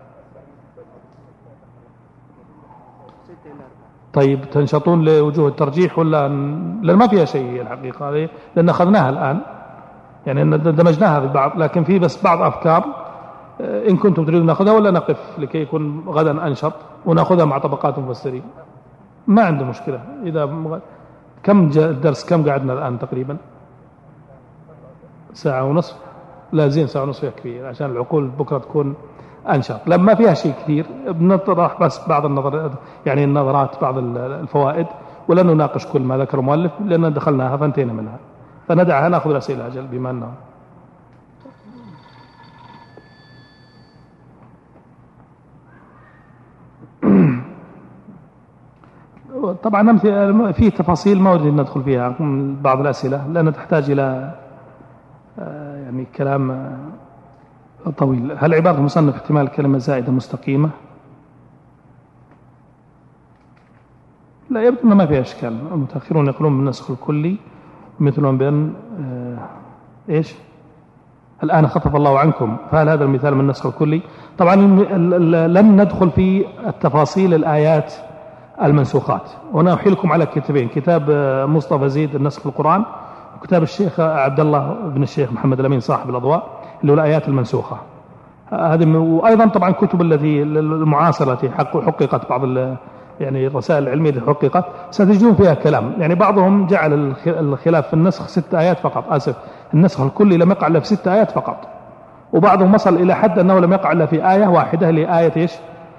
طيب تنشطون لوجوه الترجيح ولا لأن ما فيها شيء الحقيقة هذه، لأن أخذناها الآن يعني دمجناها في بعض، لكن في بس بعض أفكار إن كنتم تريدون نأخذها ولا نقف لكي يكون غدا أنشط ونأخذها مع طبقات المفسرين ما عنده مشكلة. إذا كم درس كم قعدنا الآن تقريبا؟ ساعة ونصف. لا زين ساعة ونصف يكفي عشان العقول بكرة تكون أنشط. لما فيها شيء كثير بنطرح بس بعض النظر يعني النظرات بعض الفوائد، ولا نناقش كل ما ذكر المؤلف لأن دخلناها فانتهينا منها، فندعها نأخذ الأسئلة أجل بما أنه طبعا في تفاصيل ما أريد ندخل فيها بعض الأسئلة لأنها تحتاج إلى يعني كلام طويل. هل عبارة المصنف احتمال كلمة زائدة مستقيمة؟ لا يبدو أنه ما فيها إشكال. المتأخرون يقولون بالنسخ الكلي مثلهم بأن إيش الآن خفف الله عنكم، فهل هذا المثال من النسخ الكلي؟ طبعا لن ندخل في التفاصيل الآيات المنسوخات، وأنا أحيلكم على كتابين، كتاب مصطفى زيد النسخ في القرآن، وكتاب الشيخ عبد الله بن الشيخ محمد الأمين صاحب الأضواء اللي هو الآيات المنسوخة هذه. وأيضا طبعا كتب التي المعاصرة التي حققت بعض يعني الرسائل العلمية التي حققت ستجدون فيها كلام. يعني بعضهم جعل الخلاف في النسخ 6 آيات فقط، النسخ الكلي لم يقع إلا في 6 آيات فقط، وبعضهم وصل إلى حد أنه لم يقع إلا في آية واحدة لآية إيش؟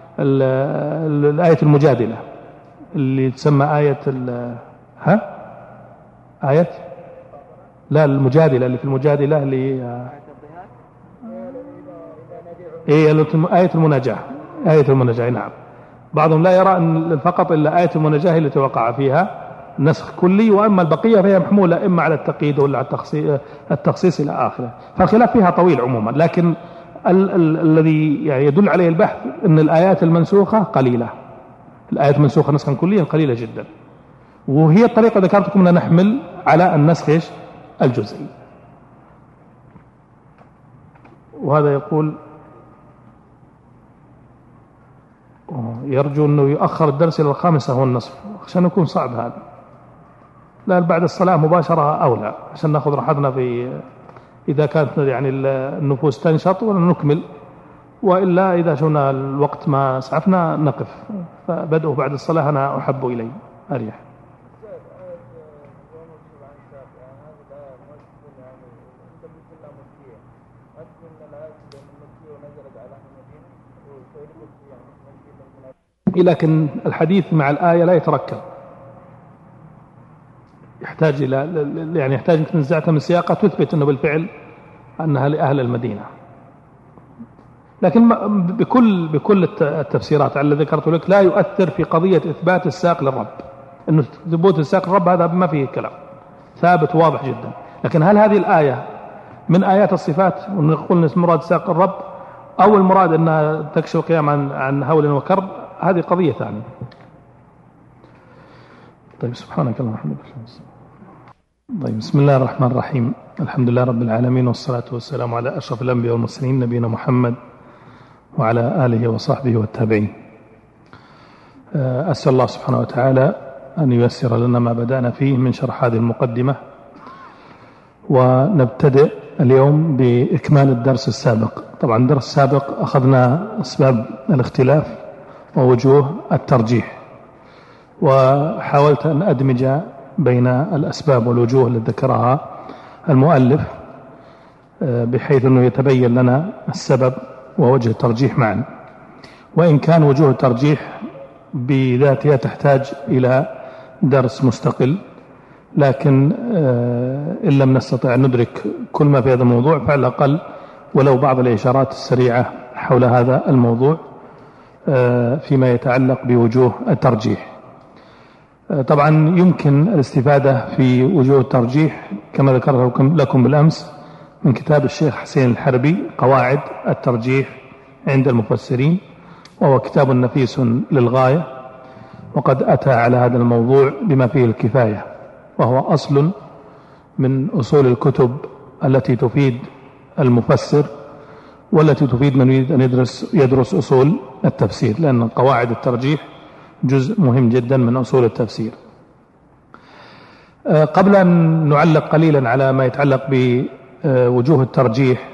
الآية المجادلة اللي تسمى آية آية لا المجادلة اللي في المجادلة اللي آية المناجاة. آية المناجاة نعم. بعضهم لا يرى أن فقط إلا آية المناجاة التي وقع فيها نسخ كلي، وأما البقية فهي محمولة إما على التقييد ولا على التخصيص إلى آخره. فالخلاف فيها طويل عموما، لكن الذي يعني يدل عليه البحث أن الآيات المنسوخة قليلة. الآيات المنسوخة نسخا كليا قليلة جدا، وهي الطريقة ذكرتكم أن نحمل على النسخ الجزئي. وهذا يقول يرجو أنه يؤخر الدرس إلى 5 والنصف عشان يكون صعب هذا. لا بعد الصلاة مباشرة أولى عشان نأخذ راحتنا في إذا كانت يعني النفوس تنشط ونكمل، وإلا إذا شونا الوقت ما سعفنا نقف. فبدأه بعد الصلاة أنا أحب إلي أريح. لكن الحديث مع الآية لا يتركب، يحتاج إلى يعني يحتاج أنك تنزعتها من سياقة تثبت أنه بالفعل أنها لأهل المدينة. لكن بكل التفسيرات على الذي ذكرت لك لا يؤثر في قضية إثبات الساق للرب، أنه ثبوت الساق للرب هذا ما فيه كلام، ثابت واضح جدا. لكن هل هذه الآية من آيات الصفات ونقول مراد ساق الرب، أو المراد أنها تكشف القيام عن هول وكرب؟ هذه قضية ثانية. طيب سبحانك اللهم وبحمدك. طيب بسم الله الرحمن الرحيم. الحمد لله رب العالمين، والصلاة والسلام على أشرف الأنبياء والمرسلين نبينا محمد وعلى آله وصحبه والتابعين. أسأل الله سبحانه وتعالى أن ييسر لنا ما بدأنا فيه من شرح هذه المقدمة، ونبتدئ اليوم بإكمال الدرس السابق. طبعا الدرس السابق أخذنا أسباب الاختلاف ووجوه الترجيح، وحاولت أن أدمج بين الأسباب والوجوه التي ذكرها المؤلف بحيث أنه يتبين لنا السبب ووجه الترجيح معا، وإن كان وجوه الترجيح بذاتها تحتاج إلى درس مستقل، لكن إن لم نستطع أن ندرك كل ما في هذا الموضوع فعلى الأقل ولو بعض الإشارات السريعة حول هذا الموضوع فيما يتعلق بوجوه الترجيح. طبعا يمكن الاستفادة في وجوه الترجيح كما ذكرت لكم بالأمس من كتاب الشيخ حسين الحربي قواعد الترجيح عند المفسرين، وهو كتاب نفيس للغاية، وقد أتى على هذا الموضوع بما فيه الكفاية، وهو أصل من أصول الكتب التي تفيد المفسر والتي تفيد من يريد أن يدرس أصول التفسير، لأن قواعد الترجيح جزء مهم جدا من أصول التفسير. قبل أن نعلق قليلا على ما يتعلق بوجوه الترجيح،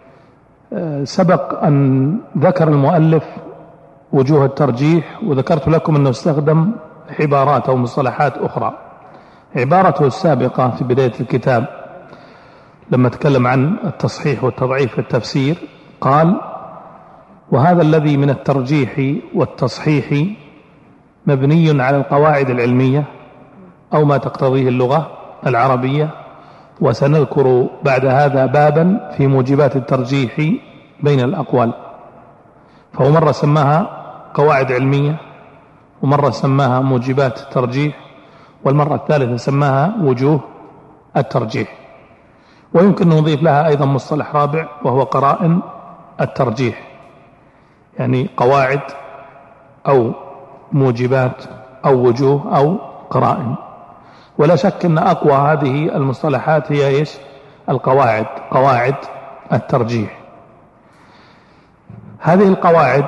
سبق أن ذكر المؤلف وجوه الترجيح، وذكرت لكم أنه استخدم عبارات أو مصطلحات أخرى. عبارته السابقة في بداية الكتاب لما تكلم عن التصحيح والتضعيف في التفسير قال: وهذا الذي من الترجيح والتصحيح مبني على القواعد العلمية أو ما تقتضيه اللغة العربية، وسنذكر بعد هذا بابا في موجبات الترجيح بين الأقوال. فهو مرة سماها قواعد علمية، ومرة سماها موجبات الترجيح، والمرة الثالثة سماها وجوه الترجيح. ويمكن أن نضيف لها أيضا مصطلح رابع وهو قرائن الترجيح، يعني قواعد أو موجبات أو وجوه أو قرائن. ولا شك أن أقوى هذه المصطلحات هي إيش؟ القواعد، قواعد الترجيح. هذه القواعد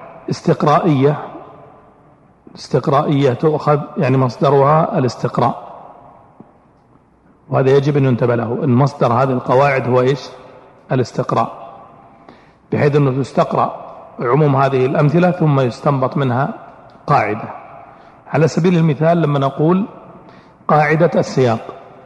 استقرائية تؤخذ، يعني مصدرها الاستقراء، وهذا يجب أن ينتبه له. المصدر هذه القواعد هو إيش؟ الاستقراء، بحيث أنه تستقرأ عموم هذه الأمثلة ثم يستنبط منها قاعدة. على سبيل المثال لما نقول قاعدة السياق،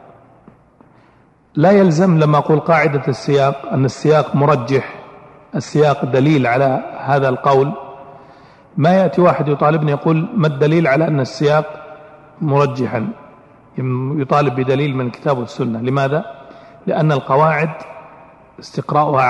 لا يلزم لما أقول قاعدة السياق أن السياق مرجح، السياق دليل على هذا القول. ما يأتي واحد يطالبني يقول ما الدليل على أن السياق مرجحا، يطالب بدليل من الكتاب والسنة. لماذا؟ لأن القواعد استقراؤها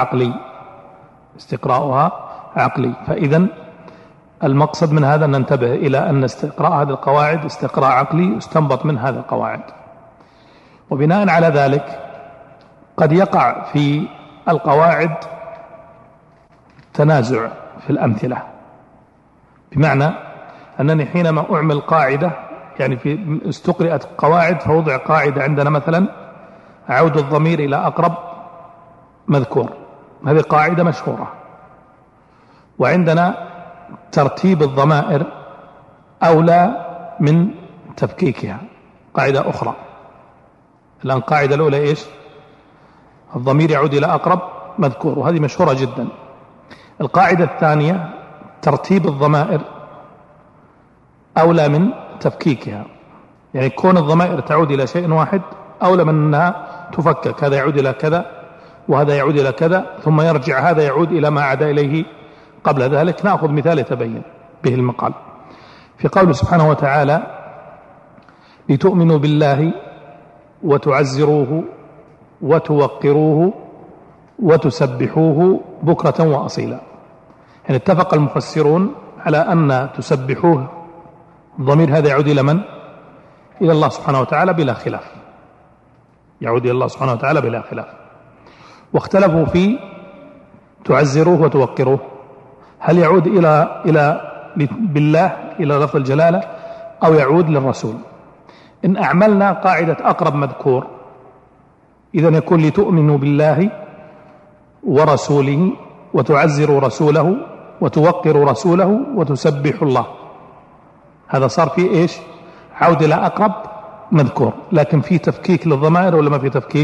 عقلي. فإذا المقصد من هذا أن ننتبه إلى أن استقراء هذه القواعد استقراء عقلي يستنبط من هذه القواعد. وبناء على ذلك قد يقع في القواعد تنازع في الأمثلة، بمعنى أنني حينما أعمل قاعدة، يعني في استقرأت قواعد فوضع قاعدة عندنا مثلا عود الضمير إلى أقرب مذكور، هذه قاعدة مشهورة. وعندنا ترتيب الضمائر أولى من تفكيكها، قاعدة أخرى. الآن القاعدة الأولى إيش؟ الضمير يعود إلى أقرب مذكور، وهذه مشهورة جدا. القاعدة الثانية ترتيب الضمائر أولى من تفكيكها، يعني كون الضمائر تعود إلى شيء واحد أولى من أنها تفكك، هذا يعود إلى كذا وهذا يعود إلى كذا ثم يرجع هذا يعود إلى ما عدا إليه قبل ذلك. نأخذ مثال يتبين به المقال في قوله سبحانه وتعالى: لتؤمنوا بالله وتعزروه وتوقروه وتسبحوه بكرة وأصيلا. يعني اتفق المفسرون على أن تسبحوه الضمير هذا يعود إلى من؟ إلى الله سبحانه وتعالى بلا خلاف، يعود إلى الله سبحانه وتعالى بلا خلاف. واختلفوا في تعزروه وتوقروه، هل يعود إلى بالله إلى لفظ الجلالة أو يعود للرسول؟ إن أعملنا قاعدة أقرب مذكور إذن يكون لتؤمنوا بالله ورسوله وتعزروا رسوله وتوقروا رسوله وتسبحوا الله، هذا صار فيه إيش؟ عود إلى أقرب مذكور. لكن في تفكيك للضمائر ولا ما في تفكيك؟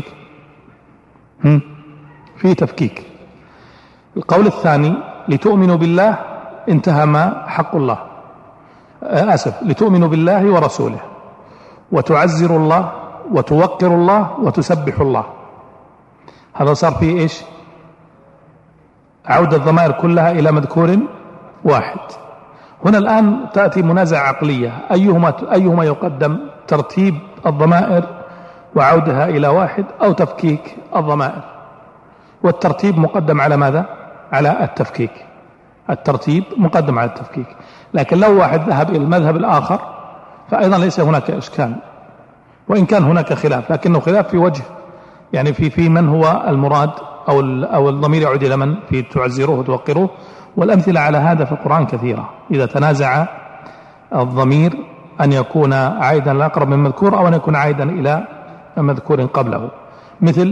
في تفكيك. القول الثاني لتؤمنوا بالله انتهى ما حق الله، لتؤمنوا بالله ورسوله وتعزروا الله وتوقروا الله وتسبحوا الله، هذا صار فيه إيش؟ عود الضمائر كلها إلى مذكور واحد. هنا الآن تأتي منازعة عقلية، أيهما يقدم، ترتيب الضمائر وعودها إلى واحد أو تفكيك الضمائر؟ والترتيب مقدم على ماذا؟ على التفكيك. الترتيب مقدم على التفكيك. لكن لو واحد ذهب إلى المذهب الآخر فأيضا ليس هناك إشكال، وإن كان هناك خلاف، لكنه خلاف في وجه، يعني في من هو المراد أو الضمير يعود إلى من، في تعزروه وتوقروه. والأمثلة على هذا في القرآن كثيرة، إذا تنازع الضمير أن يكون عائدا لأقرب من مذكور أو أن يكون عائدا إلى مذكور قبله، مثل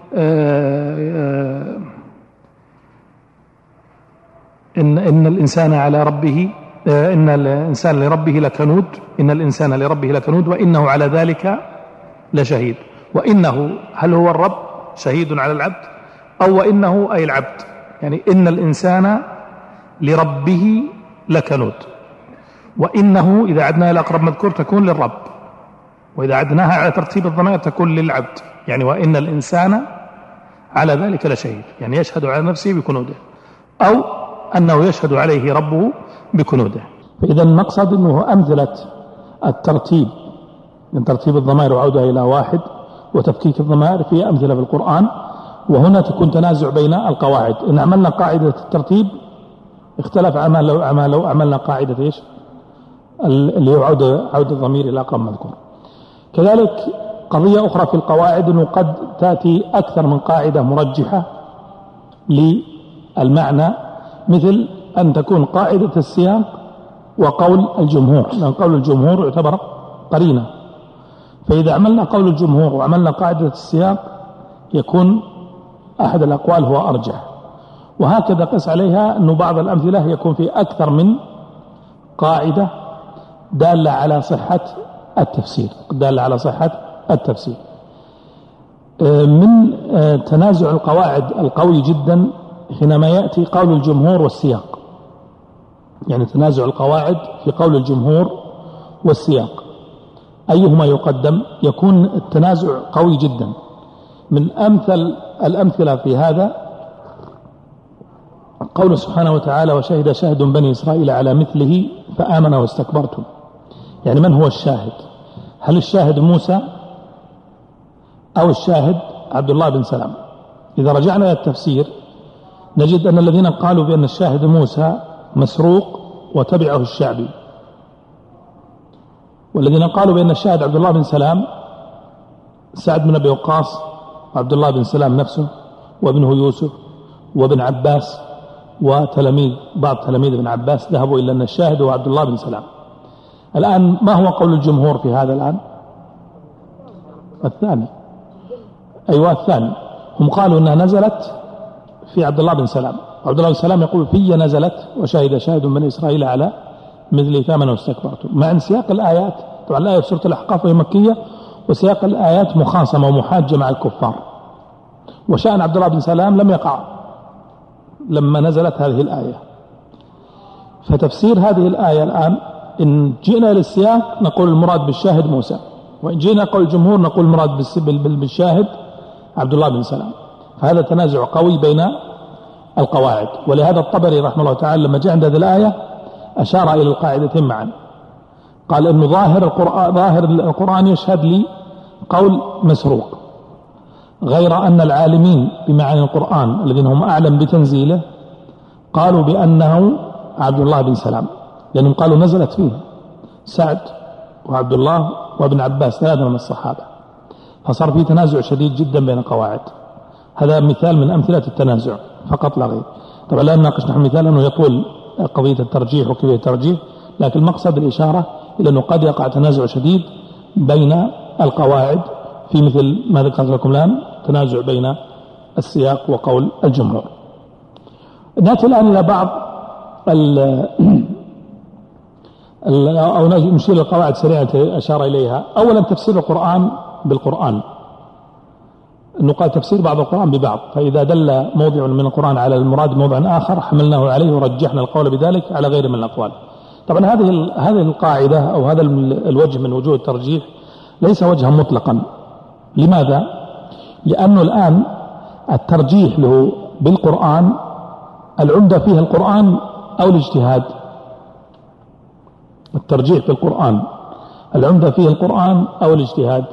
إن الإنسان على ربه، إن الإنسان لربه لكنود، إن الإنسان لربه لكنود وإنه على ذلك لشهيد. وإنه هل هو الرب شهيد على العبد، أو وإنه أي العبد، يعني إن الإنسان لربه لكنود. وإنه إذا عدناها إلى أقرب مذكور تكون للرب، وإذا عدناها على ترتيب الضمائر تكون للعبد، يعني وإن الإنسان على ذلك لشهيد، يعني يشهد على نفسه بكنوده، أو أنه يشهد عليه ربه بكنوده. فإذا المقصد أنه أمثلة الترتيب من ترتيب الضمائر وعودها إلى واحد وتفكيك الضمائر فيها أمثلة في القرآن. وهنا تكون تنازع بين القواعد، إن عملنا قاعدة الترتيب اختلف لو عملنا قاعدة إيش اللي هو عودة الضمير إلى أقرب مذكور. كذلك قضية أخرى في القواعد أنه قد تأتي أكثر من قاعدة مرجحة للمعنى، مثل أن تكون قاعدة السياق وقول الجمهور، لأن قول الجمهور يعتبر قرينة. فإذا عملنا قول الجمهور وعملنا قاعدة السياق يكون أحد الأقوال هو أرجح. وهكذا قس عليها أن بعض الأمثلة يكون في أكثر من قاعدة دالة على صحة التفسير. من تنازع القواعد القوي جدا حينما يأتي قول الجمهور والسياق، يعني تنازع القواعد في قول الجمهور والسياق أيهما يقدم، يكون التنازع قوي جدا. من أمثل الأمثلة في هذا قول سبحانه وتعالى: وشهد شاهد بني إسرائيل على مثله فآمن واستكبرتم. يعني من هو الشاهد؟ هل الشاهد موسى أو الشاهد عبد الله بن سلام؟ إذا رجعنا إلى التفسير نجد أن الذين قالوا بأن الشاهد موسى مسروق وتبعه الشعبي، والذين قالوا بأن الشاهد عبد الله بن سلام سعد بن أبي وقاص وعبد الله بن سلام نفسه وابنه يوسف وابن عباس وتلاميذ بعض تلاميذ ابن عباس ذهبوا إلى أن الشاهد هو عبد الله بن سلام. الآن ما هو قول الجمهور في هذا الآن؟ الثاني. أيوة الثاني. هم قالوا أنها نزلت في عبد الله بن سلام، وعبد الله بن سلام يقول في نزلت وشهد شاهد من إسرائيل على مثل ثامن واستكبرتم، مع أن سياق الآيات طبعا الآية في سورة الأحقاف وهي مكية، وسياق الآيات مخاصمة ومحاجة مع الكفار، وشأن عبد الله بن سلام لم يقع لما نزلت هذه الآية. فتفسير هذه الآية الآن إن جئنا للسياق نقول المراد بالشاهد موسى، وإن جئنا قول الجمهور نقول المراد بالشاهد عبد الله بن سلام. فهذا تنازع قوي بين القواعد. ولهذا الطبري رحمه الله تعالى لما جاء عند هذه الآية أشار إلى القاعدتين معا، قال إنه ظاهر القرآن يشهد لي قول مسروق، غير أن العالمين بمعاني القرآن الذين هم أعلم بتنزيله قالوا بأنه عبد الله بن سلام، لأنهم قالوا نزلت فيه سعد وعبد الله وابن عباس ثلاثة من الصحابة، فصار في تنازع شديد جدا بين القواعد. هذا مثال من أمثلة التنازع فقط لا غير. طبعا لا نناقش نحن مثال أنه يطول قضية الترجيح وكيفية الترجيح، لكن المقصد الإشارة إلى أنه قد يقع تنازع شديد بين القواعد في مثل ما ذكرت لكم الآن، تنازع بين السياق وقول الجمهور. نأتي الآن إلى بعض أو نشير القواعد سريعة أشار إليها. أولا تفسير القرآن بالقرآن، أنه قال تفسير بعض القرآن ببعض، فإذا دل موضع من القرآن على المراد موضع آخر حملناه عليه ورجحنا القول بذلك على غير من الأقوال. طبعا هذه القاعدة أو هذا الوجه من وجوه الترجيح ليس وجها مطلقا. لماذا؟ لأنه الآن الترجيح له بالقرآن العمدة فيه القرآن أو الاجتهاد. الترجيح في القرآن العمدة فيه القرآن أو الاجتهاد؟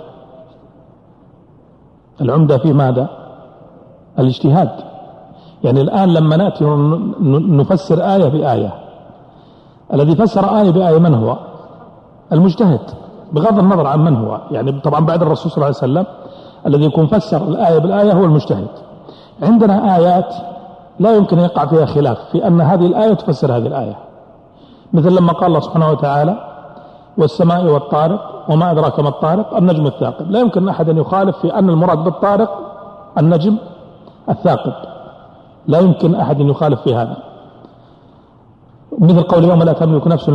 العمدة فيه ماذا؟ الاجتهاد. يعني الآن لما نأتي نفسر آية بآية، الذي فسر آية بآية من هو؟ المجتهد، بغض النظر عن من هو. يعني طبعا بعد الرسول صلى الله عليه وسلم الذي يكون فسر الآية بالآية هو المجتهد. عندنا آيات لا يمكن أن يقع فيها خلاف في أن هذه الآية تفسر هذه الآية، مثل لما قال الله سبحانه وتعالى والسماء والطارق وما أدراك ما الطارق النجم الثاقب. لا يمكن أحد أن يخالف في أن المراد بالطارق النجم الثاقب، لا يمكن أحد أن يخالف في هذا. مثل قول يوم لا تملك نفس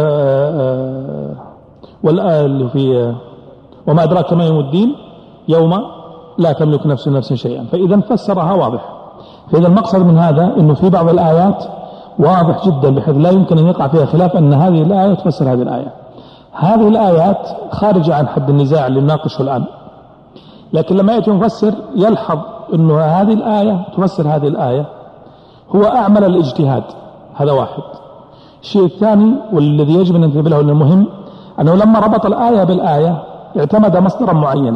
والآية في وما أدراك ما يوم الدين يوم لا تملك نفس لنفس شيئا، فإذا فسرها واضح. فإذا المقصد من هذا أنه في بعض الآيات واضح جدا بحيث لا يمكن أن يقع فيها خلاف أن هذه الآية تفسر هذه الآية. هذه الآيات خارجة عن حد النزاع اللي نناقشه الآن، لكن لما يأتي مفسر يلحظ أنه هذه الآية تفسر هذه الآية، هو أعمل الاجتهاد. هذا واحد. الشيء الثاني والذي يجب أن ننتبه له المهم أنه لما ربط الآية بالآية اعتمد مصدرا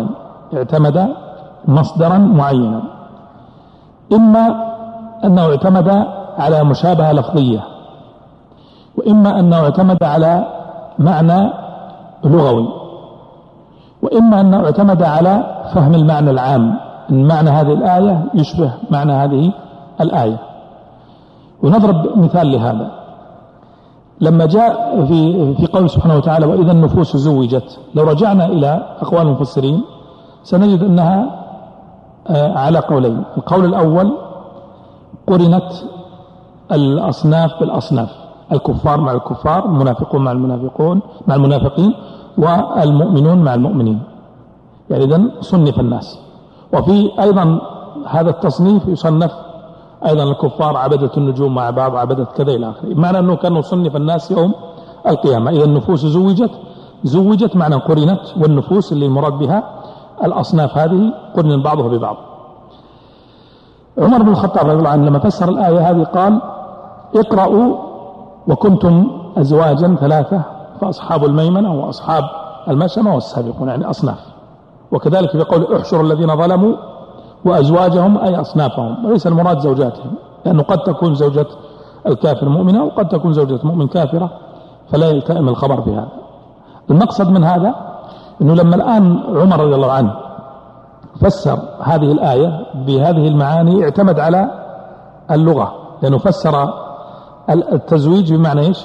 معينا، إما أنه اعتمد على مشابهة لفظية، وإما أنه اعتمد على معنى لغوي، وإما أنه اعتمد على فهم المعنى العام، أن معنى هذه الآية يشبه معنى هذه الآية. ونضرب مثال لهذا لما جاء في قول سبحانه وتعالى وإذا النفوس زوجت. لو رجعنا إلى أقوال المفسرين سنجد أنها على قولين. القول الأول قرنت الأصناف بالأصناف، الكفار مع الكفار، المنافقون مع المنافقين، والمؤمنون مع المؤمنين، يعني إذن صنف الناس. وفي أيضا هذا التصنيف يصنف أيضا الكفار عبدة النجوم مع بعض، عبدة كذا إلى آخره، معنى أنه كانوا صنف الناس يوم القيامة. إذا النفوس زوجت معنى قرنت، والنفوس اللي المراد بها الأصناف هذه قرن بعضها ببعض. عمر بن الخطاب رضي الله عنه لما فسر الآية هذه قال اقرأوا وكنتم أزواجا ثلاثة فأصحاب الميمنة وأصحاب المشأمة والسابقون، يعني أصناف. وكذلك في قول احشروا الذين ظلموا وأزواجهم أي أصنافهم، وليس المراد زوجاتهم، لأنه قد تكون زوجة الكافر مؤمنة وقد تكون زوجة مؤمن كافرة، فلا يلتئم الخبر في هذا. المقصد من هذا أنه لما الآن عمر رضي الله عنه فسر هذه الآية بهذه المعاني اعتمد على اللغة، لأنه فسر التزويج بمعنى إيش؟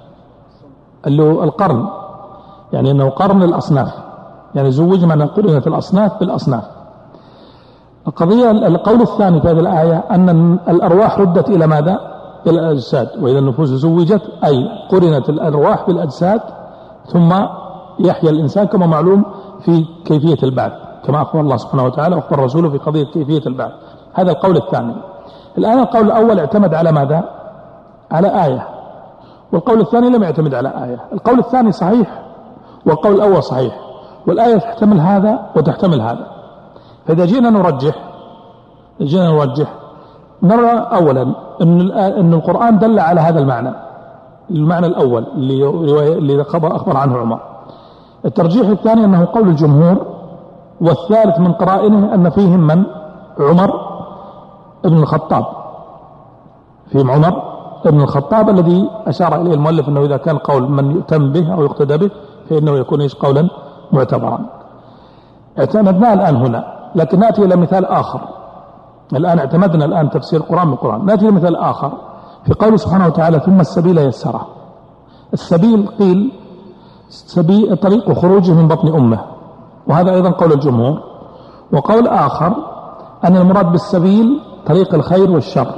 القرن، يعني أنه قرن الأصناف، يعني زوج معنى قرنت الأصناف بالأصناف. القول الثاني في هذه الآية أن الأرواح ردت إلى ماذا؟ إلى الأجساد. وإذا النفوس زوجت أي قرنت الأرواح بالأجساد، ثم يحيى الإنسان كما معلوم في كيفية البعث، كما أخبر الله سبحانه وتعالى وأخبر رسوله في قضية كيفية البعث. هذا القول الثاني. الآن القول الأول اعتمد على ماذا؟ على آية، والقول الثاني لم يعتمد على آية. القول الثاني صحيح والقول الأول صحيح، والآية تحتمل هذا وتحتمل هذا. فإذا جينا نرجح نرى أولا أن القرآن دل على هذا المعنى الأول اللي أخبر عنه عمر. الترجيح الثاني أنه قول الجمهور، والثالث من قرائنه أن فيهم من؟ عمر ابن الخطاب، فيهم عمر ابن الخطاب الذي أشار إليه المؤلف أنه إذا كان قول من يؤتم به أو يقتدى به فإنه يكون إيش؟ قولا معتبرا. اعتمدنا الآن هنا، لكن نأتي إلى مثال آخر. الآن اعتمدنا تفسير القرآن بالقرآن، نأتي إلى مثال آخر في قوله سبحانه وتعالى ثم السبيل يسره. السبيل قيل طريق خروجه من بطن أمه، وهذا أيضا قول الجمهور. وقول آخر أن المراد بالسبيل طريق الخير والشر،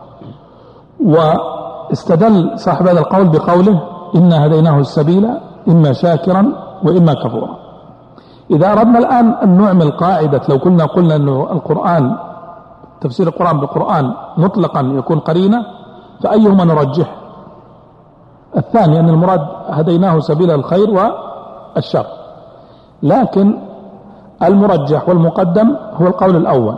واستدل صاحب هذا القول بقوله إنا هديناه السبيل إما شاكرا وإما كفورا. إذا أردنا الآن أن نعمل قاعدة، لو قلنا أنه القرآن تفسير القرآن بالقرآن مطلقا يكون قرينة، فأيهما نرجح؟ الثاني، أن المراد هديناه سبيل الخير والشر، لكن المرجح والمقدم هو القول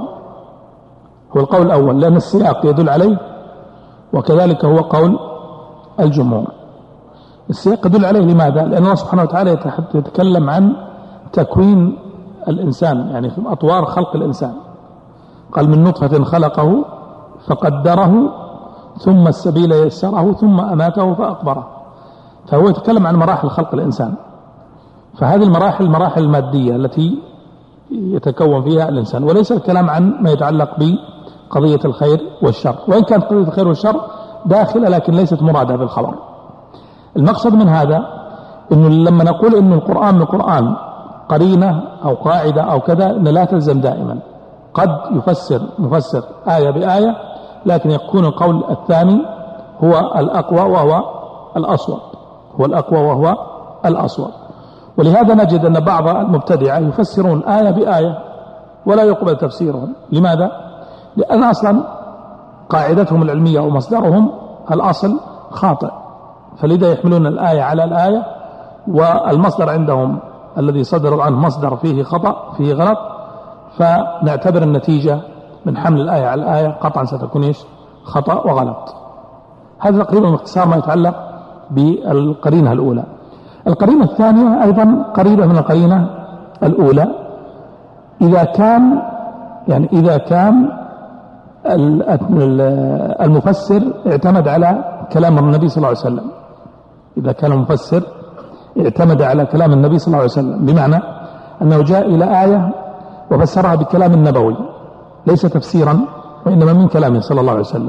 الأول لأن السياق يدل عليه، وكذلك هو قول الجمهور. السياق يدل عليه. لماذا؟ لأن الله سبحانه وتعالى يتكلم عن تكوين الإنسان، يعني في أطوار خلق الإنسان. قال من نطفة خلقه فقدره ثم السبيل يسره ثم أماته فأقبره. فهو يتكلم عن مراحل خلق الإنسان، فهذه المراحل المراحل المادية التي يتكون فيها الإنسان، وليس الكلام عن ما يتعلق بقضية الخير والشر، وإن كانت قضية الخير والشر داخلة لكن ليست مرادة بالخبر. المقصد من هذا إنه لما نقول إن القرآن من القرآن قرينة أو قاعدة أو كذا، إن لا تلزم دائما. قد يفسر مفسر آية بآية، لكن يكون القول الثاني هو الأقوى وهو الأصوب، هو الأقوى وهو الأصوب. ولهذا نجد أن بعض المبتدعة يفسرون آية بآية ولا يقبل تفسيرهم. لماذا؟ لأن أصلا قاعدتهم العلمية أو مصدرهم الأصل خاطئ، فلذا يحملون الآية على الآية، والمصدر عندهم الذي صدروا عنه مصدر فيه خطأ فيه غلط، فنعتبر النتيجة من حمل الآية على الآية قطعا ستكون خطأ وغلط. هذا تقريبا باختصار ما يتعلق بالقرينة الأولى. القرينة الثانية أيضا قريبة من القرينة الأولى، إذا كان المفسر اعتمد على كلام النبي صلى الله عليه وسلم. إذا كان المفسر اعتمد على كلام النبي صلى الله عليه وسلم، بمعنى أنه جاء إلى آية وفسرها بكلام النبوي ليس تفسيرا وإنما من كلامه صلى الله عليه وسلم.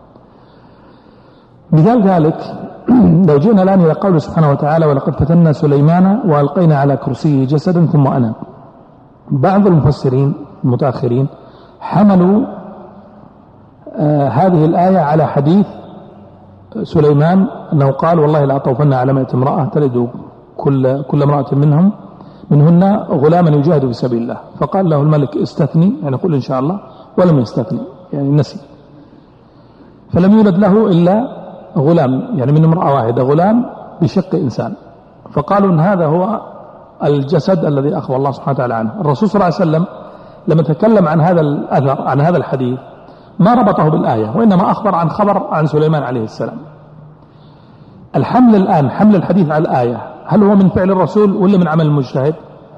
مثال ذلك لو جئنا الآن إلى قوله سبحانه وتعالى ولقد فتنا سليمان وألقينا على كرسيه جسدا ثم أناب. بعض المفسرين المتأخرين حملوا هذه الآية على حديث سليمان أنه قال والله لا أطوفن على 100 امرأة تلد كل امرأة منهن غلاما يجاهد في سبيل الله، فقال له الملك استثني، يعني قل إن شاء الله، ولم يستثني يعني نسي، فلم يولد له إلا غلام يعني من امرأة واحدة، غلام بشق إنسان. فقالوا إن هذا هو الجسد الذي أخبر الله سبحانه وتعالى عنه. الرسول صلى الله عليه وسلم لما تكلم عن هذا الأثر عن هذا الحديث ما ربطه بالآية، وإنما أخبر عن خبر عن سليمان عليه السلام. الحمل الآن حمل الحديث على الآية هل هو من فعل الرسول ولا من عمل المجتهد؟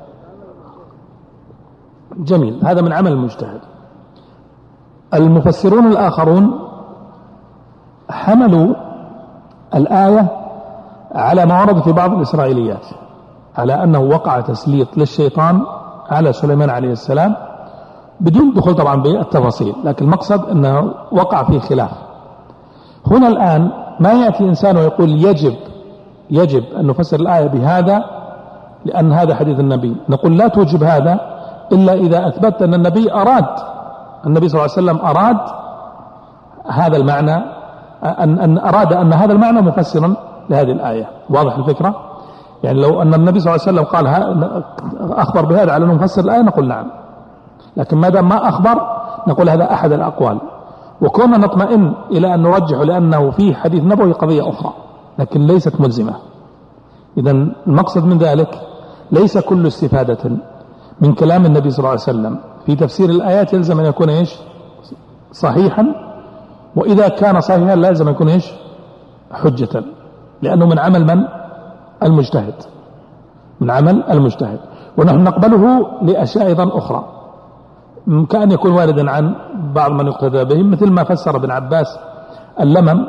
جميل، هذا من عمل المجتهد. المفسرون الآخرون حملوا الآية على ما ورد في بعض الإسرائيليات على أنه وقع تسليط للشيطان على سليمان عليه السلام بدون دخول طبعا بالتفاصيل، لكن المقصد أنه وقع فيه خلاف. هنا الآن ما يأتي إنسان ويقول يجب أن نفسر الآية بهذا لأن هذا حديث النبي. نقول لا توجب هذا إلا إذا أثبت أن النبي صلى الله عليه وسلم أراد هذا المعنى، أن أراد أن هذا المعنى مفسرا لهذه الآية. واضح الفكرة؟ يعني لو أن النبي صلى الله عليه وسلم قال أخبر بهذا على أنه مفسر الآية نقول نعم، لكن ما دام ما أخبر نقول هذا أحد الأقوال، وكنا نطمئن إلى أن نرجح لأنه فيه حديث نبوي قضية أخرى لكن ليست ملزمة. إذن المقصد من ذلك ليس كل استفادة من كلام النبي صلى الله عليه وسلم في تفسير الآيات يلزم أن يكون صحيحا، وإذا كان صحيحا لازم أن يكون حجة، لأنه من عمل من؟ المجتهد، من عمل المجتهد. ونحن نقبله لأشياء أيضا أخرى كأن يكون واردا عن بعض من يقتدى بهم، مثل ما فسر ابن عباس اللمم،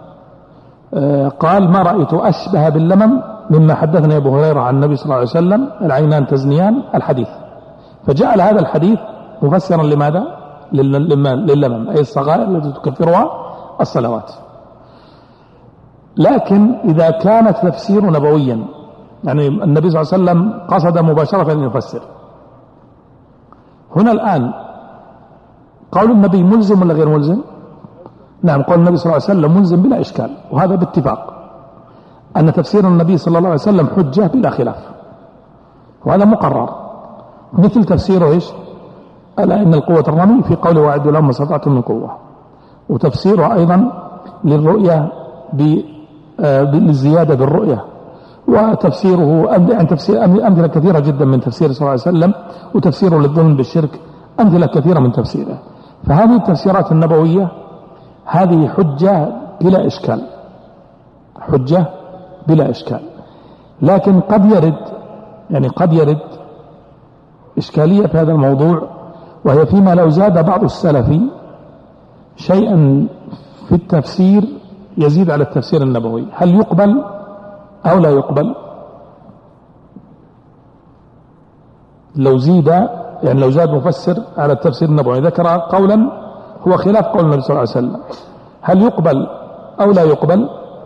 قال ما رأيت أشبه باللمم مما حدثني أبو هريرة عن النبي صلى الله عليه وسلم العينان تزنيان الحديث، فجعل هذا الحديث مفسرا لماذا؟ لللمم، أي الصغائر التي تكفرها الصلوات. لكن إذا كانت تفسير نبويا يعني النبي صلى الله عليه وسلم قصد مباشرة أن يفسر، هنا الآن قول النبي ملزم ولا غير ملزم؟ نعم، قول النبي صلى الله عليه وسلم ملزم بلا إشكال، وهذا باتفاق أن تفسير النبي صلى الله عليه وسلم حجة بلا خلاف، وهذا مقرر. مثل تفسيره ألا إن القوة الرمي في قوله وأعدوا لهم ما استطعتم من قوة، وتفسيره أيضا للرؤية بالزيادة بالرؤية، وتفسيره عن تفسير أمثلة كثيرة جدا من تفسير صلى الله عليه وسلم، وتفسيره للظلم بالشرك أمثلة كثيرة من تفسيره. فهذه التفسيرات النبوية هذه حجة بلا إشكال، حجة بلا إشكال. لكن قد يرد إشكالية في هذا الموضوع، وهي فيما لو زاد بعض السلف شيئا في التفسير يزيد على التفسير النبوي، هل يقبل أو لا يقبل؟ لو زاد مفسر على التفسير النبوي ذكر قولا هو خلاف قول النبي صلى الله عليه وسلم، هل يقبل أو لا يقبل؟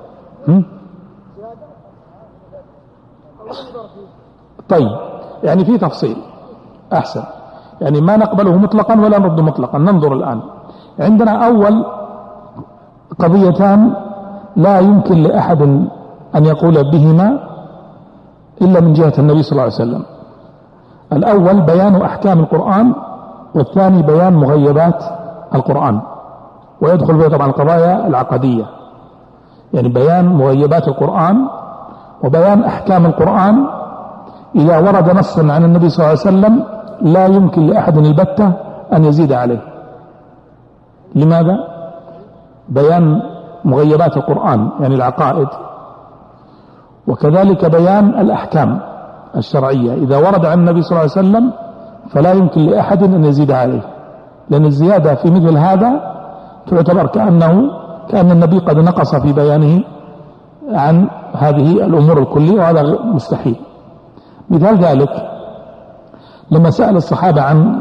طيب، يعني في تفصيل أحسن، يعني ما نقبله مطلقا ولا نرد مطلقا. ننظر الآن، عندنا أول قضيتان لا يمكن لأحد أن يقول بهما إلا من جهة النبي صلى الله عليه وسلم. الأول بيان أحكام القرآن، والثاني بيان مغيبات القرآن، ويدخل فيه طبعا القضايا العقدية، يعني بيان مغيبات القرآن وبيان أحكام القرآن. إذا ورد نص عن النبي صلى الله عليه وسلم لا يمكن لأحد البتة أن يزيد عليه. لماذا؟ بيان مغيبات القرآن يعني العقائد، وكذلك بيان الأحكام الشرعية إذا ورد عن النبي صلى الله عليه وسلم فلا يمكن لأحد أن يزيد عليه، لأن الزيادة في مثل هذا تعتبر كأن النبي قد نقص في بيانه عن هذه الأمور الكلية، وهذا مستحيل. مثال ذلك لما سأل الصحابة عن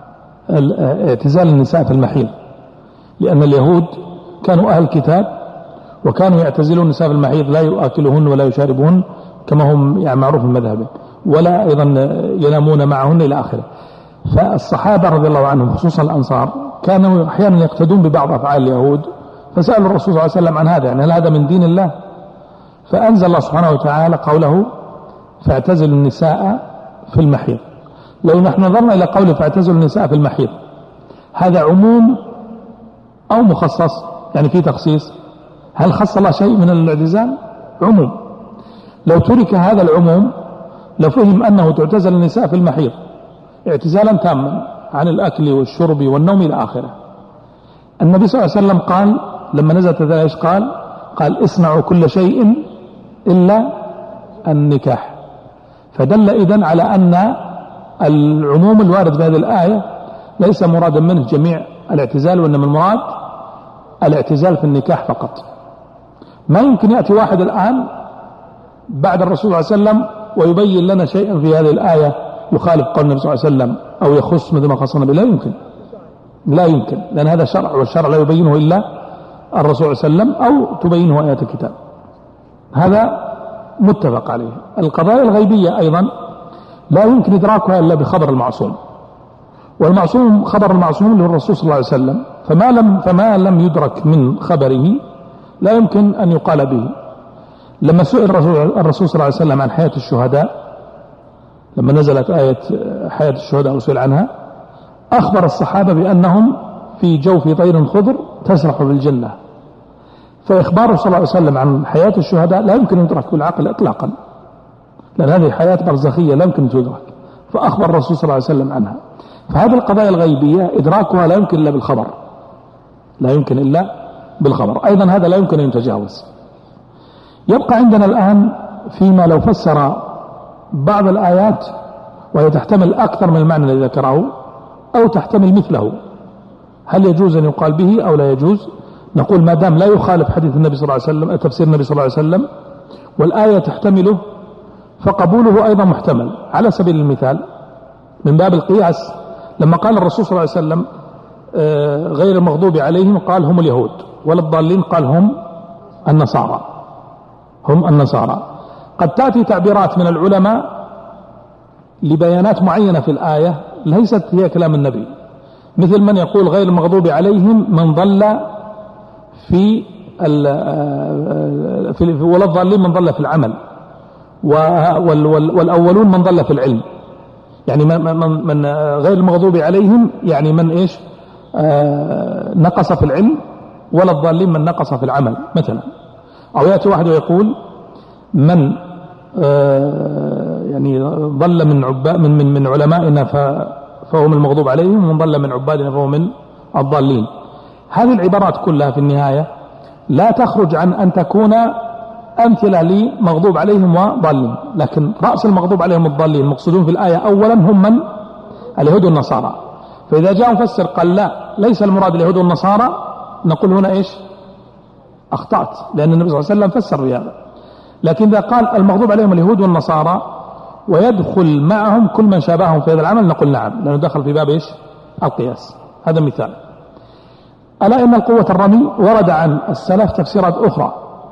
اعتزال النساء في المحيض، لأن اليهود كانوا أهل كتاب وكانوا يعتزلون النساء في المحيض، لا يؤكلهن ولا يشاربهن كما هم يعني معروف في مذهبه، ولا أيضا ينامون معهن إلى آخره. فالصحابة رضي الله عنهم خصوصا الأنصار كانوا أحيانا يقتدون ببعض أفعال اليهود، فسألوا الرسول صلى الله عليه وسلم عن هذا، يعني هل هذا من دين الله؟ فأنزل الله سبحانه وتعالى قوله فاعتزلوا النساء في المحيض. لو نحن نظرنا إلى قوله فاعتزلوا النساء في المحيض، هذا عموم أو مخصص؟ يعني في تخصيص. هل خص الله شيء من الاعتزال؟ عموم. لو ترك هذا العموم لفهم أنه تعتزل النساء في المحيض اعتزالا تاما عن الأكل والشرب والنوم إلى آخره. النبي صلى الله عليه وسلم قال لما نزلت ذلك إيش قال اصنعوا كل شيء إلا النكاح. فدل إذن على أن العموم الوارد في هذه الآية ليس مرادا منه جميع الاعتزال، وإنما المراد الاعتزال في النكاح فقط. ما يمكن يأتي واحد الآن بعد الرسول صلى الله عليه وسلم ويبين لنا شيئا في هذه الآية يخالف قول النبي صلى الله عليه وسلم أو يخص مثل ما خص النبي. لا يمكن، لأن هذا شرع، والشرع لا يبينه إلا الرسول صلى الله عليه وسلم أو تبينه آيات الكتاب. هذا متفق عليه. القضايا الغيبية أيضا لا يمكن إدراكها إلا بخبر المعصوم، والمعصوم خبر المعصوم للرسول صلى الله عليه وسلم، فما لم يدرك من خبره لا يمكن أن يقال به. لما سئل الرسول صلى الله عليه وسلم عن حياة الشهداء، لما نزلت آية حياة الشهداء وسئل عنها، أخبر الصحابة بأنهم في جوف طير خضر تسرح بالجنة. فإخباره صلى الله عليه وسلم عن حياة الشهداء لا يمكن أن يدرك بالعقل إطلاقا، لأن هذه حياة برزخية لا يمكن أن تدرك، فأخبر الرسول صلى الله عليه وسلم عنها. فهذه القضايا الغيبية إدراكها لا يمكن إلا بالخبر، أيضا هذا لا يمكن أن يتجاوز. يبقى عندنا الآن فيما لو فسر بعض الآيات وهي تحتمل أكثر من المعنى الذي ذكره أو تحتمل مثله، هل يجوز أن يقال به أو لا يجوز؟ نقول ما دام لا يخالف حديث النبي صلى الله عليه وسلم تفسير النبي صلى الله عليه وسلم والآية تحتمله فقبوله أيضا محتمل. على سبيل المثال من باب القياس، لما قال الرسول صلى الله عليه وسلم غير المغضوب عليهم قال هم اليهود، ولا الضالين قال هم النصارى. قد تأتي تعبيرات من العلماء لبيانات معينة في الآية ليست هي كلام النبي، مثل من يقول غير المغضوب عليهم من ضل ولا الضالين من ضل في العمل، والأولون من ضل في العلم. يعني من غير المغضوب عليهم يعني من إيش نقص في العلم، ولا الضالين من نقص في العمل مثلا. أو يأتي واحد ويقول من يعني ضل من علمائنا فهو من المغضوب عليهم، ومن ضل من عبادنا فهو من الضالين. هذه العبارات كلها في النهاية لا تخرج عن أن تكون أمثلة لمغضوب عليهم وضالين، لكن رأس المغضوب عليهم الضالين المقصودون في الآية أولا هم من؟ اليهود والنصارى. فإذا جاء مفسر قال لا ليس المراد اليهود والنصارى، نقول هنا إيش؟ أخطأت، لأن النبي صلى الله عليه وسلم فسر بهذا. لكن إذا قال المغضوب عليهم اليهود والنصارى ويدخل معهم كل من شابههم في هذا العمل، نقول نعم، لأنه دخل في باب إيش؟ القياس. هذا مثال. ألا إن القوة الرمي ورد عن السلف تفسيرات أخرى.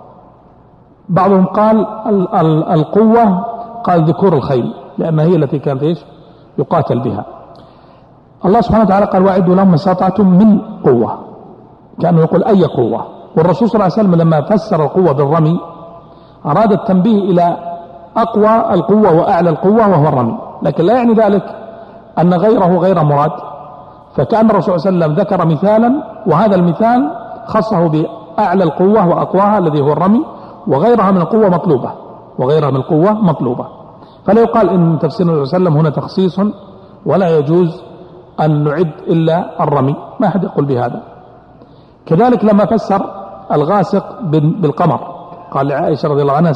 بعضهم قال القوة قال ذكور الخيل، لأن هي التي كانت إيش؟ يقاتل بها. الله سبحانه وتعالى قال واعدوا لهم ما استطعتم من قوة، كأنه يقول أي قوة. والرسول صلى الله عليه وسلم لما فسر القوة بالرمي أراد التنبيه إلى أقوى القوة وأعلى القوة وهو الرمي، لكن لا يعني ذلك أن غيره غير مراد. فكأن الرسول صلى الله عليه وسلم ذكر مثالا، وهذا المثال خصه بأعلى القوة وأقواها الذي هو الرمي، وغيرها من القوة مطلوبة، وغيرها من القوة مطلوبة. فلا يقال إن تفسير النبي صلى الله عليه وسلم هنا تخصيص ولا يجوز أن نعد إلا الرمي، ما أحد يقول بهذا. كذلك لما فسر الغاسق بالقمر قال لعائشة رضي الله عنها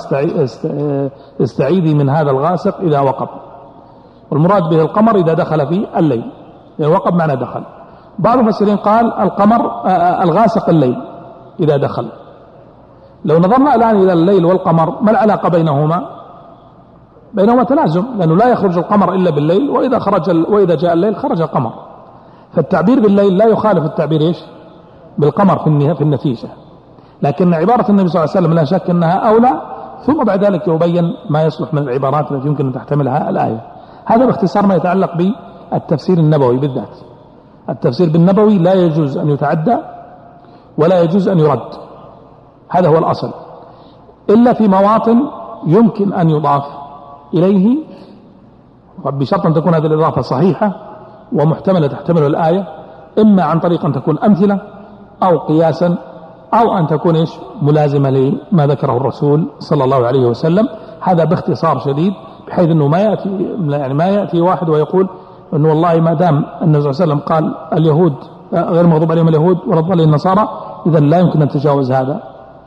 استعيذي من هذا الغاسق إذا وقب، والمراد به القمر إذا دخل في الليل، يعني وقب معنى دخل. بعض المفسرين قال القمر الغاسق الليل إذا دخل. لو نظرنا الآن إلى الليل والقمر ما العلاقة بينهما؟ بينهما تلازم، لأنه لا يخرج القمر إلا بالليل، وإذا جاء الليل خرج القمر. فالتعبير بالليل لا يخالف التعبير إيش؟ بالقمر في النتيجة. لكن عبارة النبي صلى الله عليه وسلم لا شك أنها أولى، ثم بعد ذلك يبين ما يصلح من العبارات التي يمكن أن تحتملها الآية. هذا باختصار ما يتعلق بالتفسير النبوي بالذات. التفسير بالنبوي لا يجوز أن يتعدى ولا يجوز أن يرد، هذا هو الأصل، إلا في مواطن يمكن أن يضاف إليه بشرط أن تكون هذه الإضافة صحيحة ومحتملة تحتمل الآية، إما عن طريق أن تكون أمثلة أو قياسا، أو أن تكون إيش؟ ملازمة لما ذكره الرسول صلى الله عليه وسلم. هذا باختصار شديد، بحيث أنه ما يأتي واحد ويقول أنه والله ما دام النبي صلى الله عليه وسلم قال اليهود غير مغضوب عليهم اليهود ولا الضالين النصارى، إذن لا يمكن أن نتجاوز هذا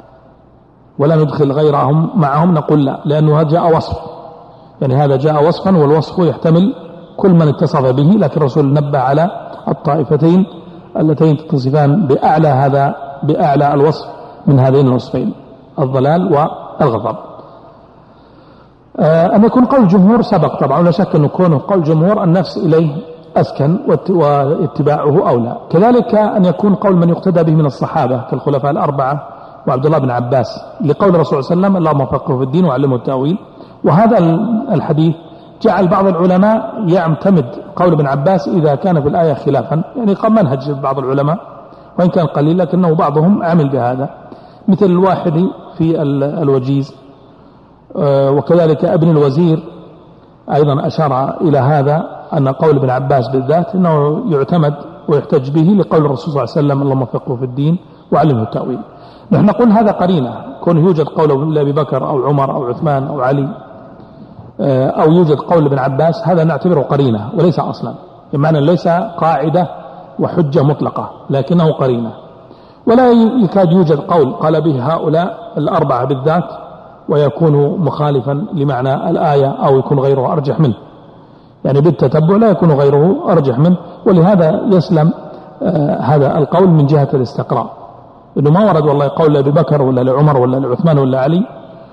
ولا ندخل غيرهم معهم. نقول لا، لأنه هذا جاء وصف، يعني هذا جاء وصفا، والوصف يحتمل كل من اتصف به، لكن الرسول نبه على الطائفتين اللتين تتصفان بأعلى الوصف من هذين الوصفين، الضلال والغضب. أن يكون قول الجمهور سبق طبعا، ولا شك أن يكون قول الجمهور النفس إليه أسكن واتباعه أولى. كذلك أن يكون قول من يقتدى به من الصحابة كالخلفاء الأربعة وعبد الله بن عباس، لقول الرسول صلى الله عليه وسلم اللهم فقهه في الدين وعلمه التأويل. وهذا الحديث جعل بعض العلماء يعتمد قول ابن عباس إذا كان في الآية خلافا، يعني قد منهج بعض العلماء وإن كان قليل، لكنه بعضهم عمل بهذا، مثل الواحد في الوجيز، وكذلك ابن الوزير أيضا أشار إلى هذا، أن قول ابن عباس بالذات أنه يعتمد ويحتج به لقول الرسول صلى الله عليه وسلم اللهم فقهه في الدين وعلمه التأويل. نحن نقول هذا قرينة، كون يوجد قول لأبي بكر أو عمر أو عثمان أو علي، أو يوجد قول ابن عباس، هذا نعتبره قرينة وليس أصلا، بمعنى ليس قاعدة وحجة مطلقة، لكنه قرينة. ولا يكاد يوجد قول قال به هؤلاء الأربعة بالذات ويكون مخالفا لمعنى الآية أو يكون غيره أرجح منه، يعني بالتتبع لا يكون غيره أرجح منه. ولهذا يسلم هذا القول من جهة الاستقراء، إنه ما ورد والله قول لأبي بكر ولا لعمر ولا لعثمان ولا علي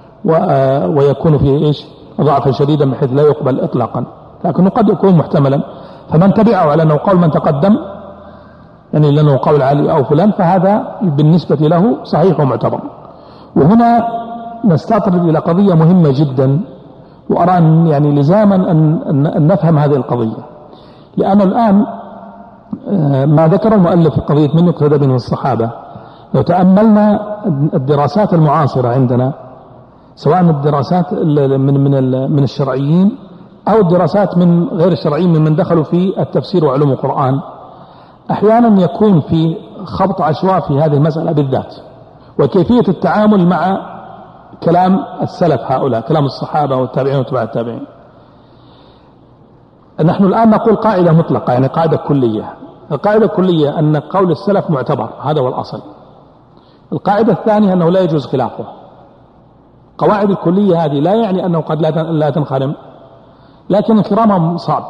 ويكون فيه إيش؟ ضعفا شديدا بحيث لا يقبل إطلاقا، لكنه قد يكون محتملا. فمن تبعه على أنه قول من تقدم، يعني لأنه قول علي أو فلان، فهذا بالنسبة له صحيح ومعتبر. وهنا نستطرد إلى قضية مهمة جدا، وأرى يعني لزاما أن نفهم هذه القضية، لأنه الآن ما ذكر المؤلف في قضية من يقتدى به الصحابة، لو تأملنا الدراسات المعاصرة عندنا، سواء الدراسات من الشرعيين أو الدراسات من غير الشرعيين ممن دخلوا في التفسير وعلوم القرآن، أحيانا يكون في خبط عشواء في هذه المسألة بالذات، وكيفية التعامل مع كلام السلف هؤلاء، كلام الصحابة والتابعين وتبع التابعين. نحن الآن نقول قاعدة مطلقة، يعني قاعدة كلية. القاعدة الكلية أن قول السلف معتبر، هذا هو الأصل. القاعدة الثانية أنه لا يجوز خلافه، قواعد الكلية هذه لا يعني أنه قد لا تنخرم، لكن انخرامها صعب.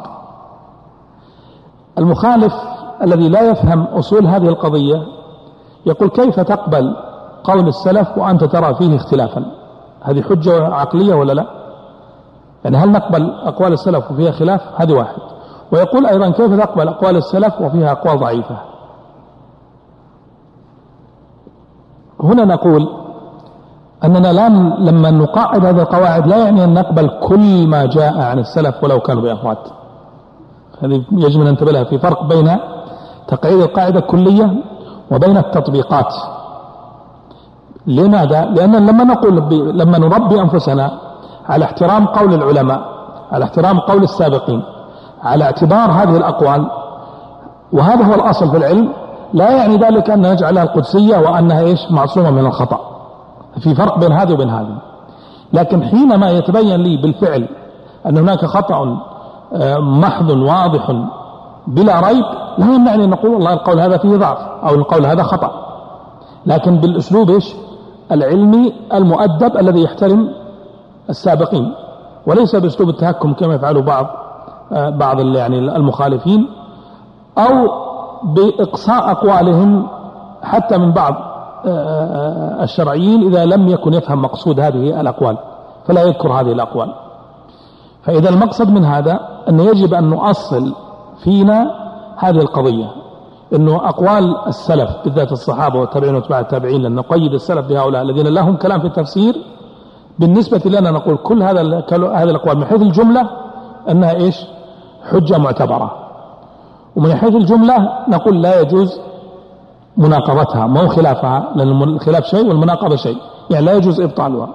المخالف الذي لا يفهم أصول هذه القضية يقول كيف تقبل قول السلف وأنت ترى فيه اختلافا؟ هذه حجة عقلية ولا لا؟ يعني هل نقبل أقوال السلف وفيها خلاف؟ هذه واحد. ويقول أيضا كيف تقبل أقوال السلف وفيها أقوال ضعيفة؟ هنا نقول أننا الآن لما نقاعد هذه القواعد لا يعني أن نقبل كل ما جاء عن السلف ولو كانوا بأفراد. هذه يجب أن ننتبه لها. في فرق بين تقعيد القاعدة الكلية وبين التطبيقات. لماذا؟ لأن لما نربي أنفسنا على احترام قول العلماء، على احترام قول السابقين، على اعتبار هذه الأقوال، وهذا هو الأصل في العلم، لا يعني ذلك أن نجعلها القدسية وأنها معصومة من الخطأ. في فرق بين هذه وبين هذه. لكن حينما يتبين لي بالفعل أن هناك خطأ محض واضح بلا ريب، لا يمنعني أن نقول والله القول هذا فيه ضعف أو القول هذا خطأ، لكن بالأسلوب العلمي المؤدب الذي يحترم السابقين، وليس بأسلوب التهكم كما يفعل بعض المخالفين، أو بإقصاء أقوالهم حتى من بعض الشرعيين إذا لم يكن يفهم مقصود هذه الأقوال فلا يذكر هذه الأقوال. فإذا المقصد من هذا أن يجب أن نؤصل فينا هذه القضية، أنه أقوال السلف بالذات الصحابة والتابعين واتباع التابعين، لأن نقيد السلف بهؤلاء الذين لهم كلام في التفسير، بالنسبة لنا نقول كل هذه الأقوال من حيث الجملة أنها حجة معتبرة، ومن حيث الجملة نقول لا يجوز مناقضتها، ما هو خلافها، لأن الخلاف شيء والمناقضة شيء، يعني لا يجوز إبطالها.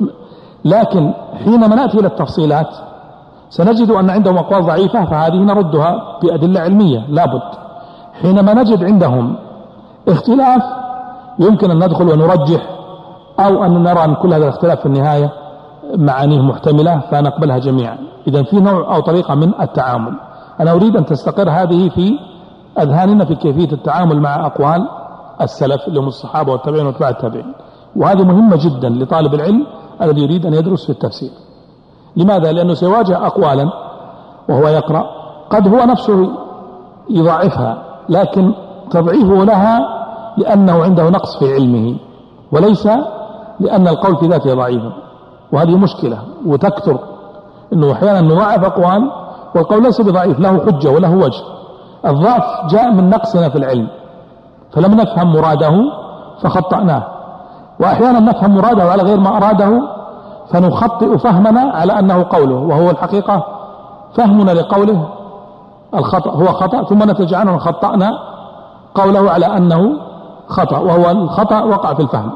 لكن حينما نأتي إلى التفصيلات سنجد أن عندهم أقوال ضعيفة، فهذه نردها بأدلة علمية لابد. حينما نجد عندهم اختلاف يمكن أن ندخل ونرجح، أو أن نرى أن كل هذا الاختلاف في النهاية معانيه محتملة فنقبلها جميعا. إذن في نوع أو طريقة من التعامل. أنا أريد أن تستقر هذه في أذهاننا في كيفية التعامل مع أقوال السلف اللي هم الصحابة والتابعين واتباع التابعين، وهذه مهمة جدا لطالب العلم الذي يريد أن يدرس في التفسير. لماذا؟ لأنه سيواجه أقوالا وهو يقرأ قد هو نفسه يضعفها، لكن تضعيفه لها لأنه عنده نقص في علمه، وليس لأن القول في ذاته ضعيفا. وهذه مشكلة وتكثر، أنه أحيانا نضعف أقوال والقول ليس بضعيف، له حجة وله وجه. الضعف جاء من نقصنا في العلم، فلم نفهم مراده فخطأناه، وأحيانا نفهم مراده على غير ما أراده فنخطئ فهمنا على أنه قوله، وهو الحقيقة فهمنا لقوله الخطأ هو خطأ، ثم نتج عنه خطأنا قوله على أنه خطأ، وهو الخطأ وقع في الفهم.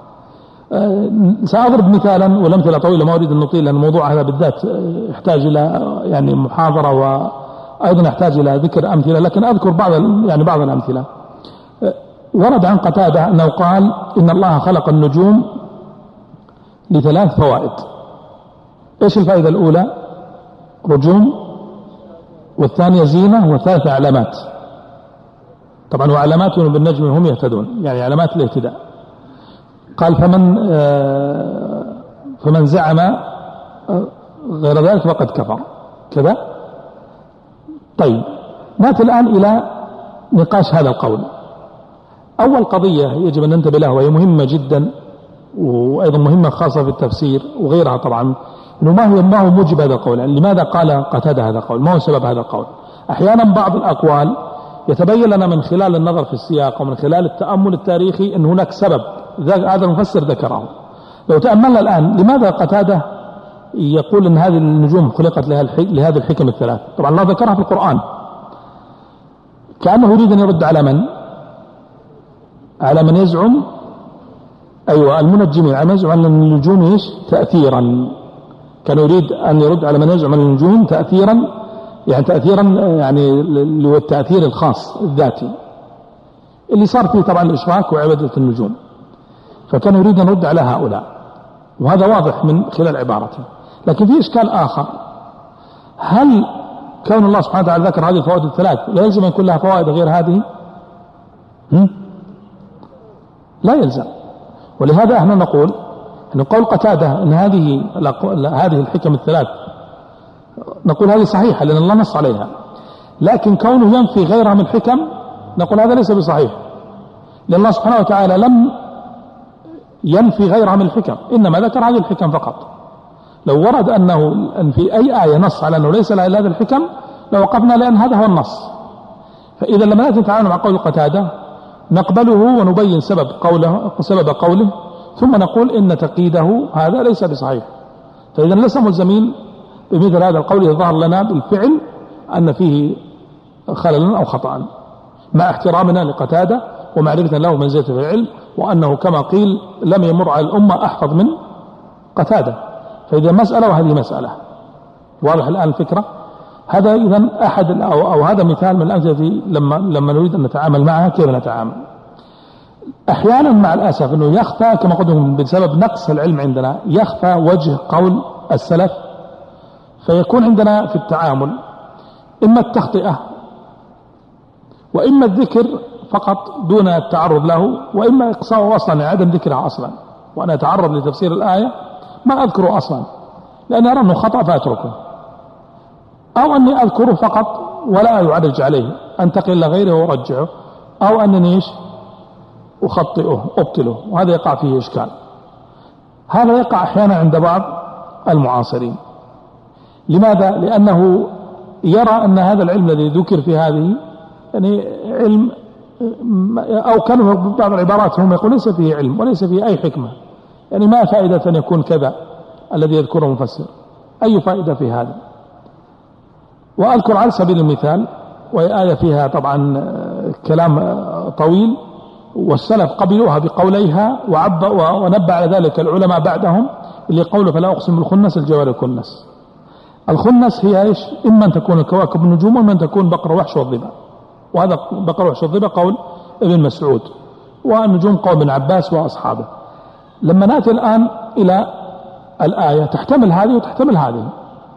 سأضرب مثالا، والأمثلة طويلة ما أريد أن نطيل، لأن الموضوع هذا بالذات يحتاج إلى محاضرة، وأيضا يحتاج إلى ذكر أمثلة، لكن أذكر بعض الأمثلة. ورد عن قتادة أنه قال إن الله خلق النجوم لثلاث فوائد. إيش الفائدة الأولى؟ رجوم، والثانية زينة، والثالثة علامات. طبعا وعلامات بالنجم هم يهتدون، يعني علامات الاهتداء. قال فمن زعم غير ذلك فقد كفر كذا. طيب نأتي الآن إلى نقاش هذا القول. أول قضية يجب أن ننتبه لها وهي مهمة جدا، وأيضا مهمة خاصة في التفسير وغيرها طبعا، إنه ما هو موجب هذا القول، يعني لماذا قال قتادة هذا القول، ما هو سبب هذا القول. أحيانا بعض الأقوال يتبين لنا من خلال النظر في السياق ومن خلال التأمل التاريخي أن هناك سبب، هذا المفسر ذكره. لو تأملنا الآن لماذا قتادة يقول أن هذه النجوم خلقت لهذه الحكم الثلاث؟ طبعا الله ذكرها في القرآن، كأنه يريد أن يرد على من؟ على من يزعم المنجمين، على من يزعم أن النجوم تأثيرا. كان يريد أن يرد على من يزعم أن النجوم تأثيرا، يعني اللي هو التأثير الخاص الذاتي اللي صار فيه طبعا الإشراك وعبادة النجوم. فكان يريد أن يرد على هؤلاء، وهذا واضح من خلال عبارته. لكن في إشكال آخر، هل كون الله سبحانه وتعالى ذكر هذه الفوائد الثلاث لا يلزم أن يكون لها فوائد غير هذه؟ لا يلزم. ولهذا احنا نقول يعني قول قتادة أن هذه الحكم الثلاث نقول هذه صحيحة لأن الله نص عليها، لكن كونه ينفي غيرها من الحكم نقول هذا ليس بصحيح، لأن الله سبحانه وتعالى لم ينفي غيرها من الحكم، إنما ذكر هذه الحكم فقط. لو ورد أن في أي آية نص على أنه ليس لها إلا هذه الحكم لوقفنا، لأن هذا هو النص. فإذا لما نأتي نتعامل مع قول قتادة نقبله ونبين سبب قوله ثم نقول إن تقييده هذا ليس بصحيح. فإذا لسنا ملزمين بمثل هذا القول إذا ظهر لنا بالفعل أن فيه خللا أو خطأ، مع احترامنا لقتادة ومعرفة له منزلته في العلم، وأنه كما قيل لم يمر على الأمة أحفظ من قتادة. فإذا مسألة وهذه مسألة، واضح الآن الفكرة؟ هذا إذن أحد أو هذا مثال من الأمثلة لما نريد أن نتعامل معها كيف نتعامل. أحيانا مع الأسف أنه يخفى كما قلت بسبب نقص العلم عندنا، يخفى وجه قول السلف، فيكون عندنا في التعامل إما التخطئة وإما الذكر فقط دون التعرض له، وإما إقصاء أصلا عدم ذكرها أصلا، وأنا أتعرض لتفسير الآية ما أذكره أصلا لأن أرى أنه خطأ فأتركه، أو أني أذكره فقط ولا يعرج عليه، أنتقل إلى غيره وأرجعه، أو أنني أخطئه أبطله، وهذا يقع فيه إشكال. هذا يقع أحيانا عند بعض المعاصرين. لماذا؟ لأنه يرى أن هذا العلم الذي ذكر في هذه يعني علم، أو كانوا بعض العبارات هم يقول ليس فيه علم وليس فيه أي حكمة، يعني ما فائدة أن يكون كذا الذي يذكره مفسر، أي فائدة في هذا؟ وأذكر على سبيل المثال، وهي آية فيها طبعا كلام طويل، والسلف قبلوها بقوليها ونبع على ذلك العلماء بعدهم اللي قوله فلا أقسم بالخنس الجوار الكنس. الخنس هي إيش؟ إما أن تكون الكواكب النجوم وإما أن تكون بقر وحش والضبا، وهذا بقر وحش والضبا قول ابن مسعود، والنجوم قول ابن عباس وأصحابه. لما نأتي الآن إلى الآية تحتمل هذه وتحتمل هذه.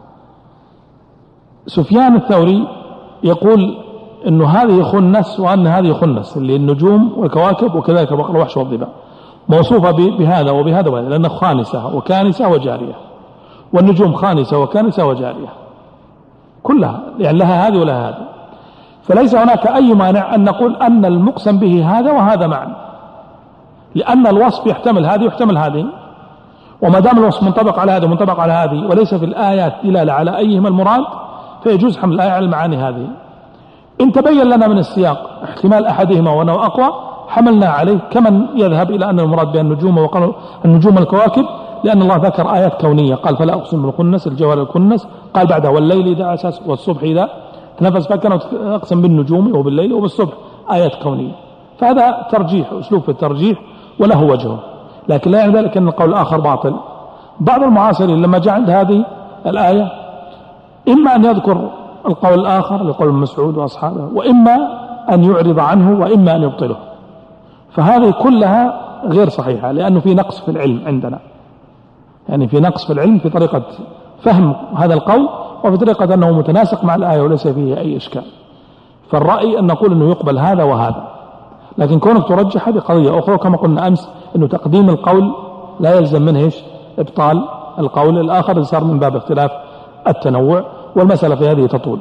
سفيان الثوري يقول إنه هذه خنس وأن هذه خنس، اللي النجوم والكواكب، وكذلك بقر وحش والضبا موصوفة بهذا وبهذا وبهذا، لأنه خانسة وكانسة وجارية، والنجوم خانسة وكانسة وجارية كلها، يعني لها هذه ولها هذه. فليس هناك أي مانع أن نقول أن المقسم به هذا وهذا معا، لأن الوصف يحتمل هذه ويحتمل هذه، وما دام الوصف منطبق على هذا ومنطبق على هذه وليس في الآيات دلالة على أيهما المراد فيجوز حمل الآية على المعاني هذه. إن تبين لنا من السياق احتمال أحدهما وأنه أقوى حملنا عليه، كمن يذهب إلى أن المراد بها النجوم وقالوا النجوم الكواكب، لأن الله ذكر آيات كونية، قال فلا أقسم بالخنس الجوار الكنس، قال بعدها والليل إذا عسعس والصبح إذا تنفس، فكان أقسم بالنجوم وبالليل وبالصبح، آيات كونية. فهذا ترجيح، أسلوب في الترجيح وله وجهه، لكن لا يعني ذلك أن القول الآخر باطل. بعض المعاصرين لما جاء عند هذه الآية إما أن يذكر القول الآخر لقول مسعود وأصحابه، وإما أن يعرض عنه، وإما أن يبطله. فهذه كلها غير صحيحة، لأنه في نقص في العلم عندنا، يعني في نقص في العلم في طريقة فهم هذا القول، وفي طريقة أنه متناسق مع الآية وليس فيه أي إشكال. فالرأي أن نقول أنه يقبل هذا وهذا، لكن كونك ترجح هذه قضية أخرى. كما قلنا أمس أنه تقديم القول لا يلزم منه إيش؟ إبطال القول الآخر، صار من باب اختلاف التنوع، والمسألة في هذه تطول.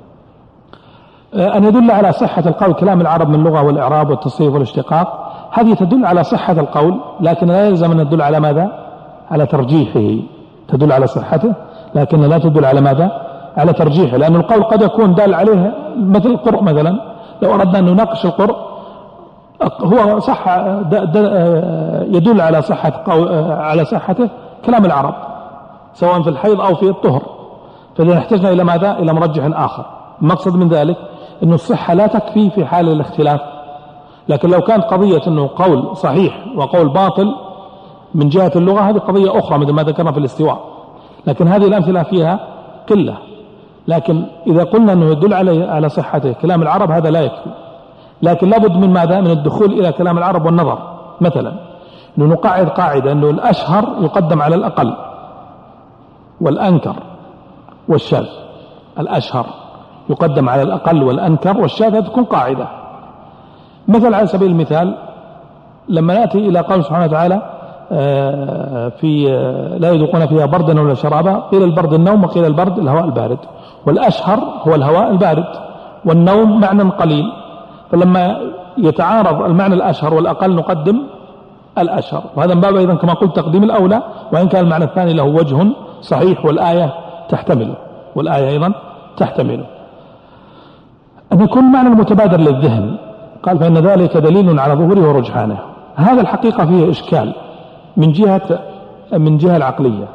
أن يدل على صحة القول كلام العرب من اللغة والإعراب والتصريف والاشتقاق، هذه تدل على صحة القول، لكن لا يلزم أن تدل على ماذا؟ على ترجيحه. تدل على صحته لكن لا تدل على ماذا؟ على ترجيحه، لأن القول قد يكون دال عليه مثل القرء مثلا. لو أردنا أن نناقش القرء هو صح يدل على على صحته كلام العرب سواء في الحيض أو في الطهر، فإذا احتجنا إلى ماذا؟ إلى مرجح آخر. المقصد من ذلك أن الصحة لا تكفي في حال الاختلاف، لكن لو كانت قضية أنه قول صحيح وقول باطل من جهة اللغة هذه قضية أخرى مثل ما ذكرنا في الاستواء، لكن هذه الأمثلة فيها قلة. لكن إذا قلنا أنه يدل على صحته كلام العرب هذا لا يكفي، لكن لابد من ماذا؟ من الدخول إلى كلام العرب والنظر. مثلا أنه نقعد قاعدة أنه الأشهر يقدم على الأقل والأنكر والشاذ. الأشهر يقدم على الأقل والأنكر والشاذ، تكون قاعدة. مثل على سبيل المثال لما نأتي إلى قول سبحانه وتعالى لا يذوقون فيها بردا ولا شرابا. قيل البرد النوم وقيل البرد الهواء البارد، والأشهر هو الهواء البارد، والنوم معنى قليل، فلما يتعارض المعنى الأشهر والأقل نقدم الأشهر، وهذا من باب أيضا كما قلت تقديم الأولى، وإن كان المعنى الثاني له وجه صحيح والآية تحتمله، والآية أيضا تحتمله. أن يكون معنى المتبادر للذهن، قال فإن ذلك دليل على ظهوره ورجحانه. هذا الحقيقة فيه إشكال من جهة العقلية،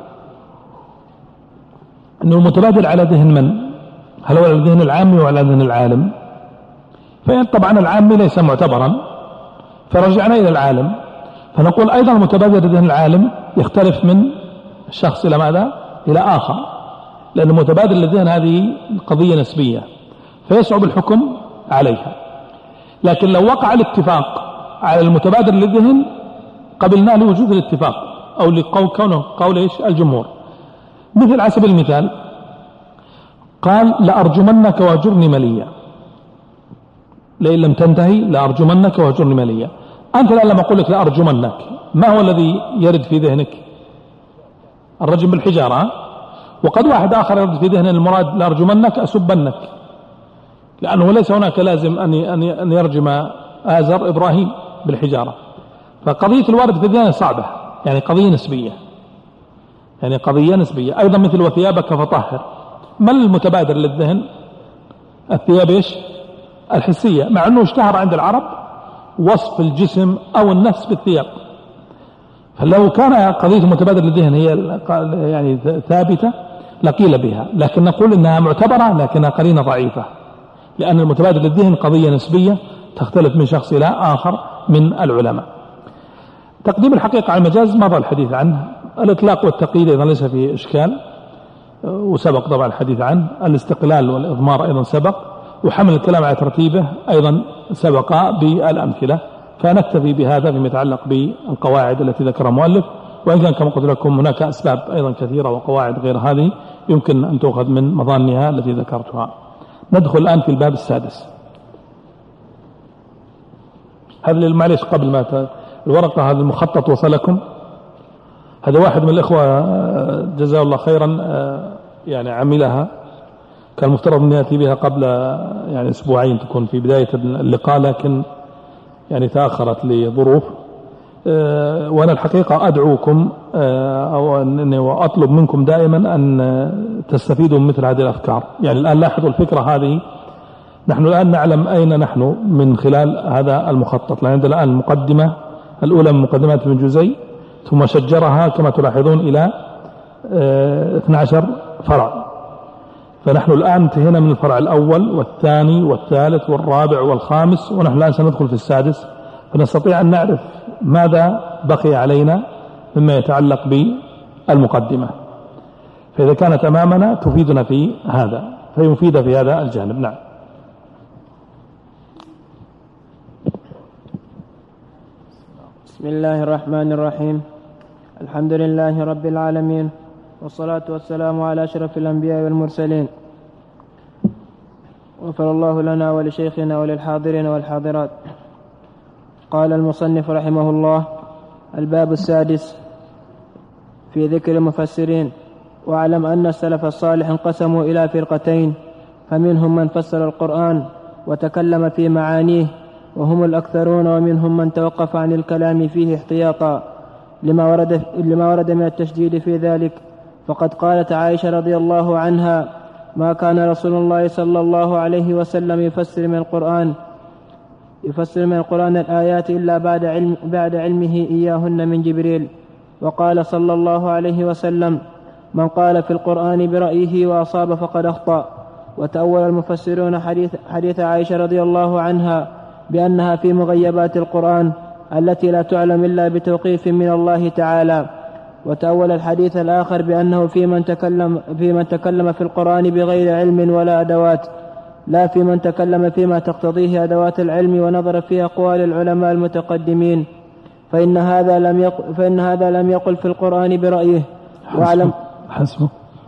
أنه المتبادر على ذهن من؟ هل هو على ذهن العامي وعلى ذهن العالم؟ طبعا العامي ليس معتبرا، فرجعنا إلى العالم، فنقول أيضا المتبادر لذهن العالم يختلف من شخص إلى ماذا؟ إلى آخر، لأن المتبادر للذهن هذه قضية نسبية فيصعب الحكم عليها. لكن لو وقع الاتفاق على المتبادر للذهن قبلنا لوجود الاتفاق أو لكونه قول إيش؟ الجمهور. مثل على سبيل المثال قال لأرجمنك وهجرني مليا، لئن لم تنتهي لأرجمنك وهجرني مليا. أنت الآن لما أقول لك لأرجمنك، ما هو الذي يرد في ذهنك؟ الرجم بالحجارة، وقد واحد آخر يرد في ذهن المراد لأرجمنك أسبنك، لأنه ليس هناك لازم أن يرجم آزر إبراهيم بالحجارة. فقضية الوارد في الذهن صعبة، يعني قضية نسبية. أيضا مثل وثيابك فطهر، ما المتبادر للذهن؟ الثياب إيش؟ الحسية، مع أنه اشتهر عند العرب وصف الجسم أو النفس بالثياب. فلو كان قضية المتبادر للذهن هي يعني ثابتة لقيل بها، لكن نقول إنها معتبرة لكنها قرينة ضعيفة، لأن المتبادر للذهن قضية نسبية تختلف من شخص إلى آخر من العلماء. تقديم الحقيقة على المجاز مضى الحديث عنه. الإطلاق والتقييد أيضا ليس فيه إشكال، وسبق طبعا الحديث عنه. الاستقلال والإضمار أيضا سبق، وحمل الكلام على ترتيبه أيضا سبق بالأمثلة، فنكتفي بهذا فيما يتعلق بالقواعد التي ذكرها المؤلف، وإن كان كما قلت لكم هناك أسباب أيضا كثيرة وقواعد غير هذه يمكن أن تؤخذ من مظانها التي ذكرتها. ندخل الآن في الباب السادس. هذا معلش قبل ما الورقة هذا المخطط وصلكم، هذا واحد من الإخوة جزاه الله خيرا يعني عملها، كان المفترض أن يأتي بها قبل يعني أسبوعين تكون في بداية اللقاء، لكن يعني تأخرت لظروف. وأنا الحقيقة أدعوكم أو أني أطلب منكم دائما أن تستفيدوا من مثل هذه الأفكار. يعني الآن لاحظوا الفكرة هذه، نحن الآن نعلم أين نحن من خلال هذا المخطط، لأن عندنا الآن المقدمة الأولى من مقدمات ابن جزي، ثم شجرها كما تلاحظون إلى 12 فرع. فنحن الآن انتهينا من الفرع الأول والثاني والثالث والرابع والخامس، ونحن الآن سندخل في السادس، فنستطيع أن نعرف ماذا بقي علينا مما يتعلق بالمقدمة. فإذا كانت أمامنا تفيدنا في هذا، فيفيد في هذا الجانب. نعم. بسم الله الرحمن الرحيم. الحمد لله رب العالمين، والصلاة والسلام على أشرف الأنبياء والمرسلين. غفر الله لنا ولشيخنا وللحاضرين والحاضرات. قال المصنف رحمه الله: الباب السادس في ذكر المفسرين. واعلم أن السلف الصالح انقسموا إلى فرقتين، فمنهم من فسر القرآن وتكلم في معانيه وهم الأكثرون، ومنهم من توقف عن الكلام فيه احتياطا لما ورد من التشديد في ذلك. فقد قالت عائشة رضي الله عنها: ما كان رسول الله صلى الله عليه وسلم يفسر من القرآن الآيات إلا بعد علمه إياهن من جبريل. وقال صلى الله عليه وسلم: من قال في القرآن برأيه وأصاب فقد أخطأ. وتأول المفسرون حديث عائشة رضي الله عنها بأنها في مغيبات القرآن التي لا تعلم إلا بتوقيف من الله تعالى. وتأول الحديث الآخر بأنه في من تكلم في القرآن بغير علم ولا أدوات، لا في من تكلم فيما تقتضيه أدوات العلم ونظر في أقوال العلماء المتقدمين، فإن هذا لم يقل في القرآن برأيه. وأعلم حسبه.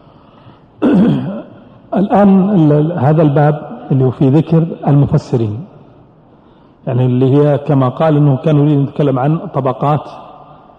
الآن هذا الباب اللي هو في ذكر المفسرين، يعني اللي هي كما قال أنه كانوا يتكلم عن طبقات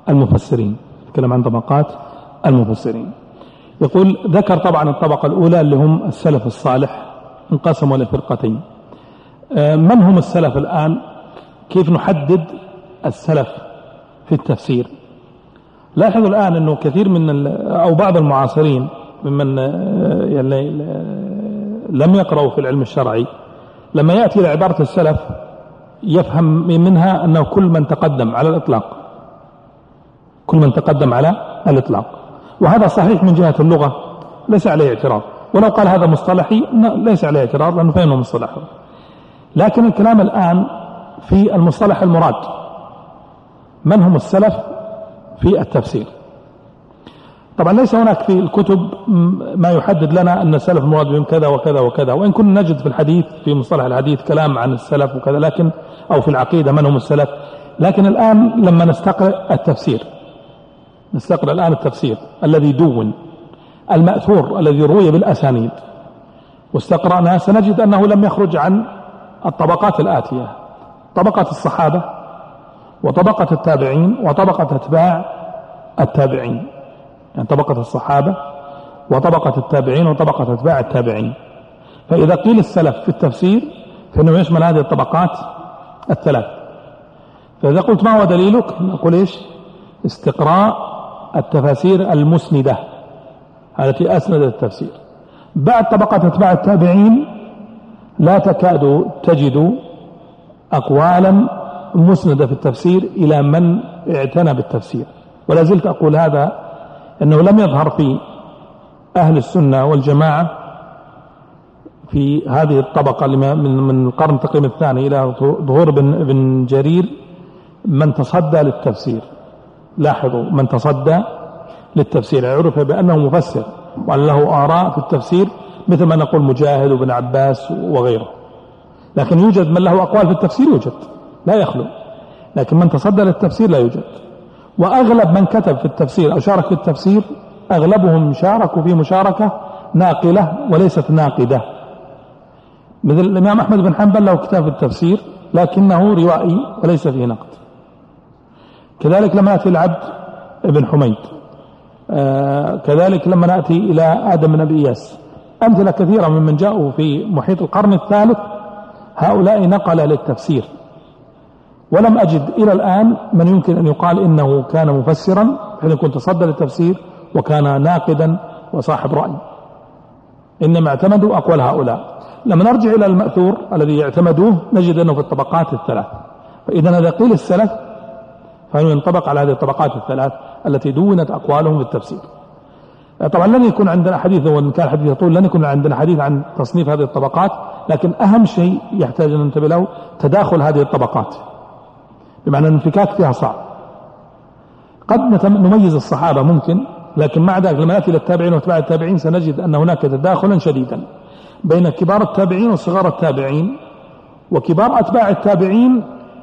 المفسرين، نتكلم عن طبقات المفسرين. يقول ذكر طبعا الطبقة الأولى اللي هم السلف الصالح، انقسموا لفرقتين. من هم السلف الآن؟ كيف نحدد السلف في التفسير؟ لاحظوا الآن أنه كثير من أو بعض المعاصرين ممن يعني لم يقرأوا في العلم الشرعي، لما يأتي إلى عبارة السلف يفهم منها أنه كل من تقدم على الإطلاق، كل من تقدم على الإطلاق، وهذا صحيح من جهة اللغة ليس عليه اعتراض، ولو قال هذا مصطلحي ليس عليه اعتراض لأنه فهمه مصطلحه. لكن الكلام الآن في المصطلح المراد، من هم السلف في التفسير؟ طبعا ليس هناك في الكتب ما يحدد لنا أن السلف المراد بهم كذا وكذا وكذا، وإن كنا نجد في الحديث في مصطلح الحديث كلام عن السلف وكذا، لكن أو في العقيدة من هم السلف. لكن الآن لما نستقرأ التفسير، نستقرأ الآن التفسير الذي دون المأثور الذي روي بالأسانيد واستقرأنا، سنجد أنه لم يخرج عن الطبقات الآتية: طبقة الصحابة، وطبقة التابعين، وطبقة أتباع التابعين. يعني طبقة الصحابة وطبقة التابعين وطبقة أتباع التابعين. فإذا قيل السلف في التفسير فإنه يشمل هذه الطبقات الثلاث. فإذا قلت ما هو دليلك؟ نقول إيش؟ استقراء التفاسير المسندة التي أسندت التفسير. بعد طبقة أتباع التابعين لا تكاد تجد أقوالا مسندة في التفسير إلى من اعتنى بالتفسير. ولا زلت أقول هذا أنه لم يظهر في أهل السنة والجماعة في هذه الطبقة من القرن تقريبا الثاني إلى ظهور ابن جرير من تصدى للتفسير. لاحظوا، من تصدى للتفسير عرف بأنه مفسر وأن له آراء في التفسير، مثل ما نقول مجاهد وابن عباس وغيره. لكن يوجد من له أقوال في التفسير، يوجد لا يخلو، لكن من تصدى للتفسير لا يوجد. وأغلب من كتب في التفسير أو شارك في التفسير أغلبهم شاركوا في مشاركة ناقلة وليست ناقدة. مثل الإمام أحمد بن حنبل له كتاب في التفسير لكنه روائي وليس فيه نقد. كذلك لما نأتي العبد بن حميد، كذلك لما نأتي إلى آدم بن أبي إياس، أمثلة كثيرة ممن جاءوا في محيط القرن الثالث، هؤلاء نقل للتفسير. ولم أجد إلى الآن من يمكن أن يقال إنه كان مفسرا حين يكون تصدى للتفسير وكان ناقدا وصاحب رأي، إنما اعتمدوا أقوال هؤلاء. لما نرجع إلى المأثور الذي يعتمدوه نجد أنه في الطبقات الثلاث. فإذا إذا قيل السلف فإنه ينطبق على هذه الطبقات الثلاث التي دونت أقوالهم في التفسير. طبعا لن يكون عندنا حديث، وإن كان حديث يطول لن يكون عندنا حديث عن تصنيف هذه الطبقات، لكن أهم شيء يحتاج أن ننتبه له تداخل هذه الطبقات، بمعنى الانفكاك فيها صعب. قد نميز الصحابة ممكن، لكن مع ذلك لما نأتي إلى التابعين واتباع التابعين سنجد أن هناك تداخلا شديدا بين كبار التابعين وصغار التابعين، وكبار أتباع التابعين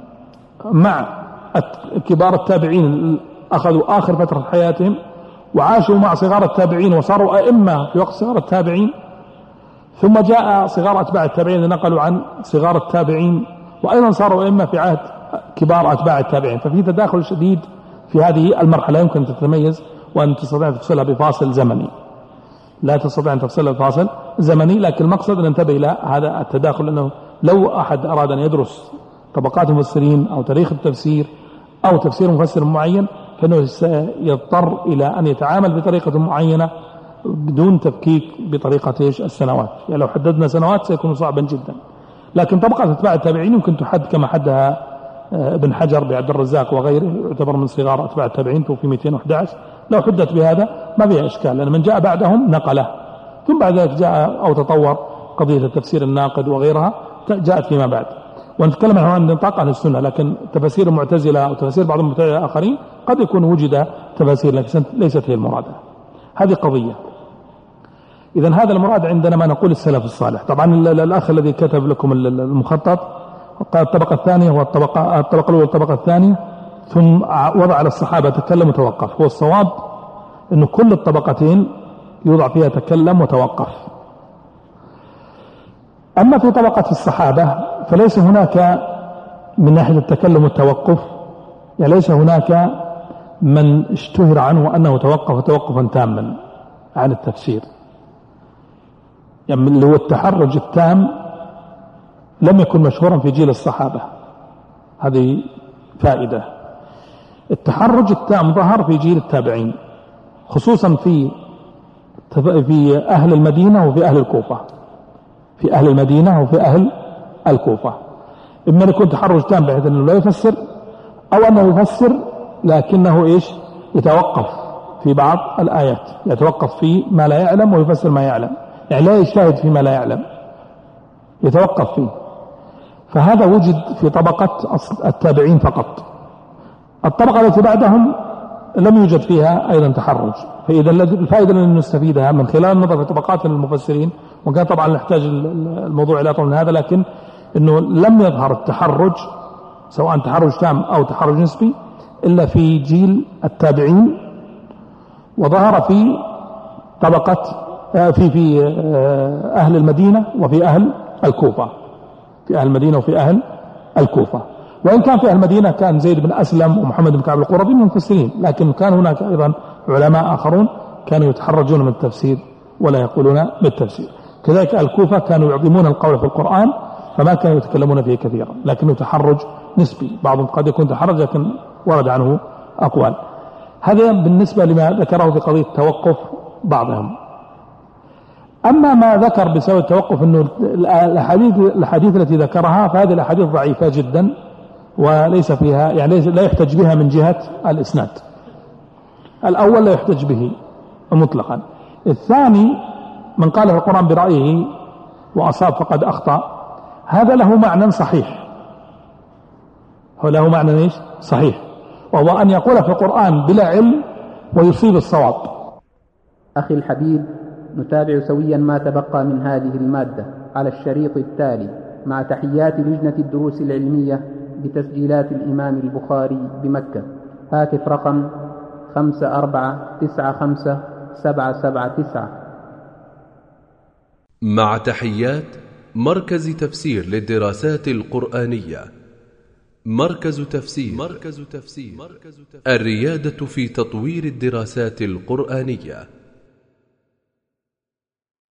مع كبار التابعين أخذوا آخر فترة حياتهم وعاشوا مع صغار التابعين وصاروا أئمة في وقت صغار التابعين، ثم جاء صغار أتباع التابعين نقلوا عن صغار التابعين وأيضا صاروا أئمة في عهد كبار أتباع التابعين. ففي تداخل شديد في هذه المرحلة يمكن تتميز وأن تستطيع أن تفصلها بفاصل زمني، لا تستطيع أن تفصلها بفاصل زمني. لكن المقصد أن ننتبه إلى هذا التداخل، أنه لو أحد أراد أن يدرس طبقات المفسرين أو تاريخ التفسير أو تفسير مفسر معين فإنه سيضطر إلى أن يتعامل بطريقة معينة بدون تفكيك بطريقة السنوات. يعني لو حددنا سنوات سيكون صعبا جدا. لكن طبقة أتباع التابعين يمكن تحد كما حدها ابن حجر بعبد الرزاق وغيره، يعتبر من صغار أتباع التابعين توفي 211. لو حدت بهذا ما فيها إشكال، لأن من جاء بعدهم نقله، ثم بعد ذلك جاء أو تطور قضية التفسير الناقد وغيرها جاءت فيما بعد. ونتكلم عن نطاق أهل السنة، لكن تفاسير المعتزلة أو تفاسير بعض المبتدعين الآخرين قد يكون وجد تفاسير لكن ليست هي المرادة. هذه قضية. إذن هذا المراد عندنا ما نقول السلف الصالح. طبعا الأخ الذي كتب لكم المخطط قال الطبقة الثانية هو الطبقة الأولى والطبقة الثانية، ثم وضع على الصحابة تكلم وتوقف. هو الصواب أنه كل الطبقتين يوضع فيها تكلم وتوقف. أما في طبقة الصحابة فليس هناك من ناحية التكلم والتوقف، يعني ليس هناك من اشتهر عنه أنه توقف توقفا تاما عن التفسير، يعني اللي هو التحرج التام لم يكن مشهورا في جيل الصحابة. هذه فائدة. التحرج التام ظهر في جيل التابعين، خصوصا في أهل المدينة وفي أهل الكوفة. في أهل المدينة وفي أهل الكوفة إما يكون تحرج تام بحيث أنه لا يفسر، أو أنه يفسر لكنه يتوقف في بعض الآيات، يتوقف في ما لا يعلم ويفسر ما يعلم، يعني لا يجتهد فيما لا يعلم، يتوقف فيه. فهذا وجد في طبقة التابعين فقط. الطبقة التي بعدهم لم يوجد فيها أيضا تحرج. فإذا الفائدة التي نستفيدها من خلال النظر في طبقات المفسرين، وكان طبعا نحتاج الموضوع إلى أطول من هذا، لكن أنه لم يظهر التحرج سواء تحرج تام أو تحرج نسبي إلا في جيل التابعين، وظهر في طبقة في أهل المدينة وفي أهل الكوفة. في أهل المدينة وفي أهل الكوفة. وإن كان في أهل المدينة كان زيد بن أسلم ومحمد بن كعب القرظي من المفسرين، لكن كان هناك أيضا علماء آخرون كانوا يتحرجون من التفسير ولا يقولون بالتفسير. كذلك الكوفة كانوا يعظمون القول في القرآن فما كانوا يتكلمون فيه كثيرا، لكنه تحرج نسبي، بعضهم قد يكون تحرج لكن ورد عنه أقوال. هذا بالنسبة لما ذكره في قضية توقف بعضهم. أما ما ذكر بسبب التوقف أنه الأحاديث التي ذكرها، فهذه الأحاديث ضعيفة جدا وليس فيها، يعني لا يحتج بها من جهة الإسناد. الأول لا يحتج به مطلقا. الثاني من قال في القرآن برأيه وأصاب فقد أخطأ، هذا له معنى صحيح، هو له معنى صحيح، وهو أن يقول في القرآن بلا علم ويصيب الصواب. أخي الحبيب، نتابع سويا ما تبقى من هذه المادة على الشريط التالي مع تحيات لجنة الدروس العلمية بتسجيلات الإمام البخاري بمكة. هاتف رقم 54957779. مع تحيات مركز تفسير للدراسات القرآنية. مركز تفسير الريادة في تطوير الدراسات القرآنية.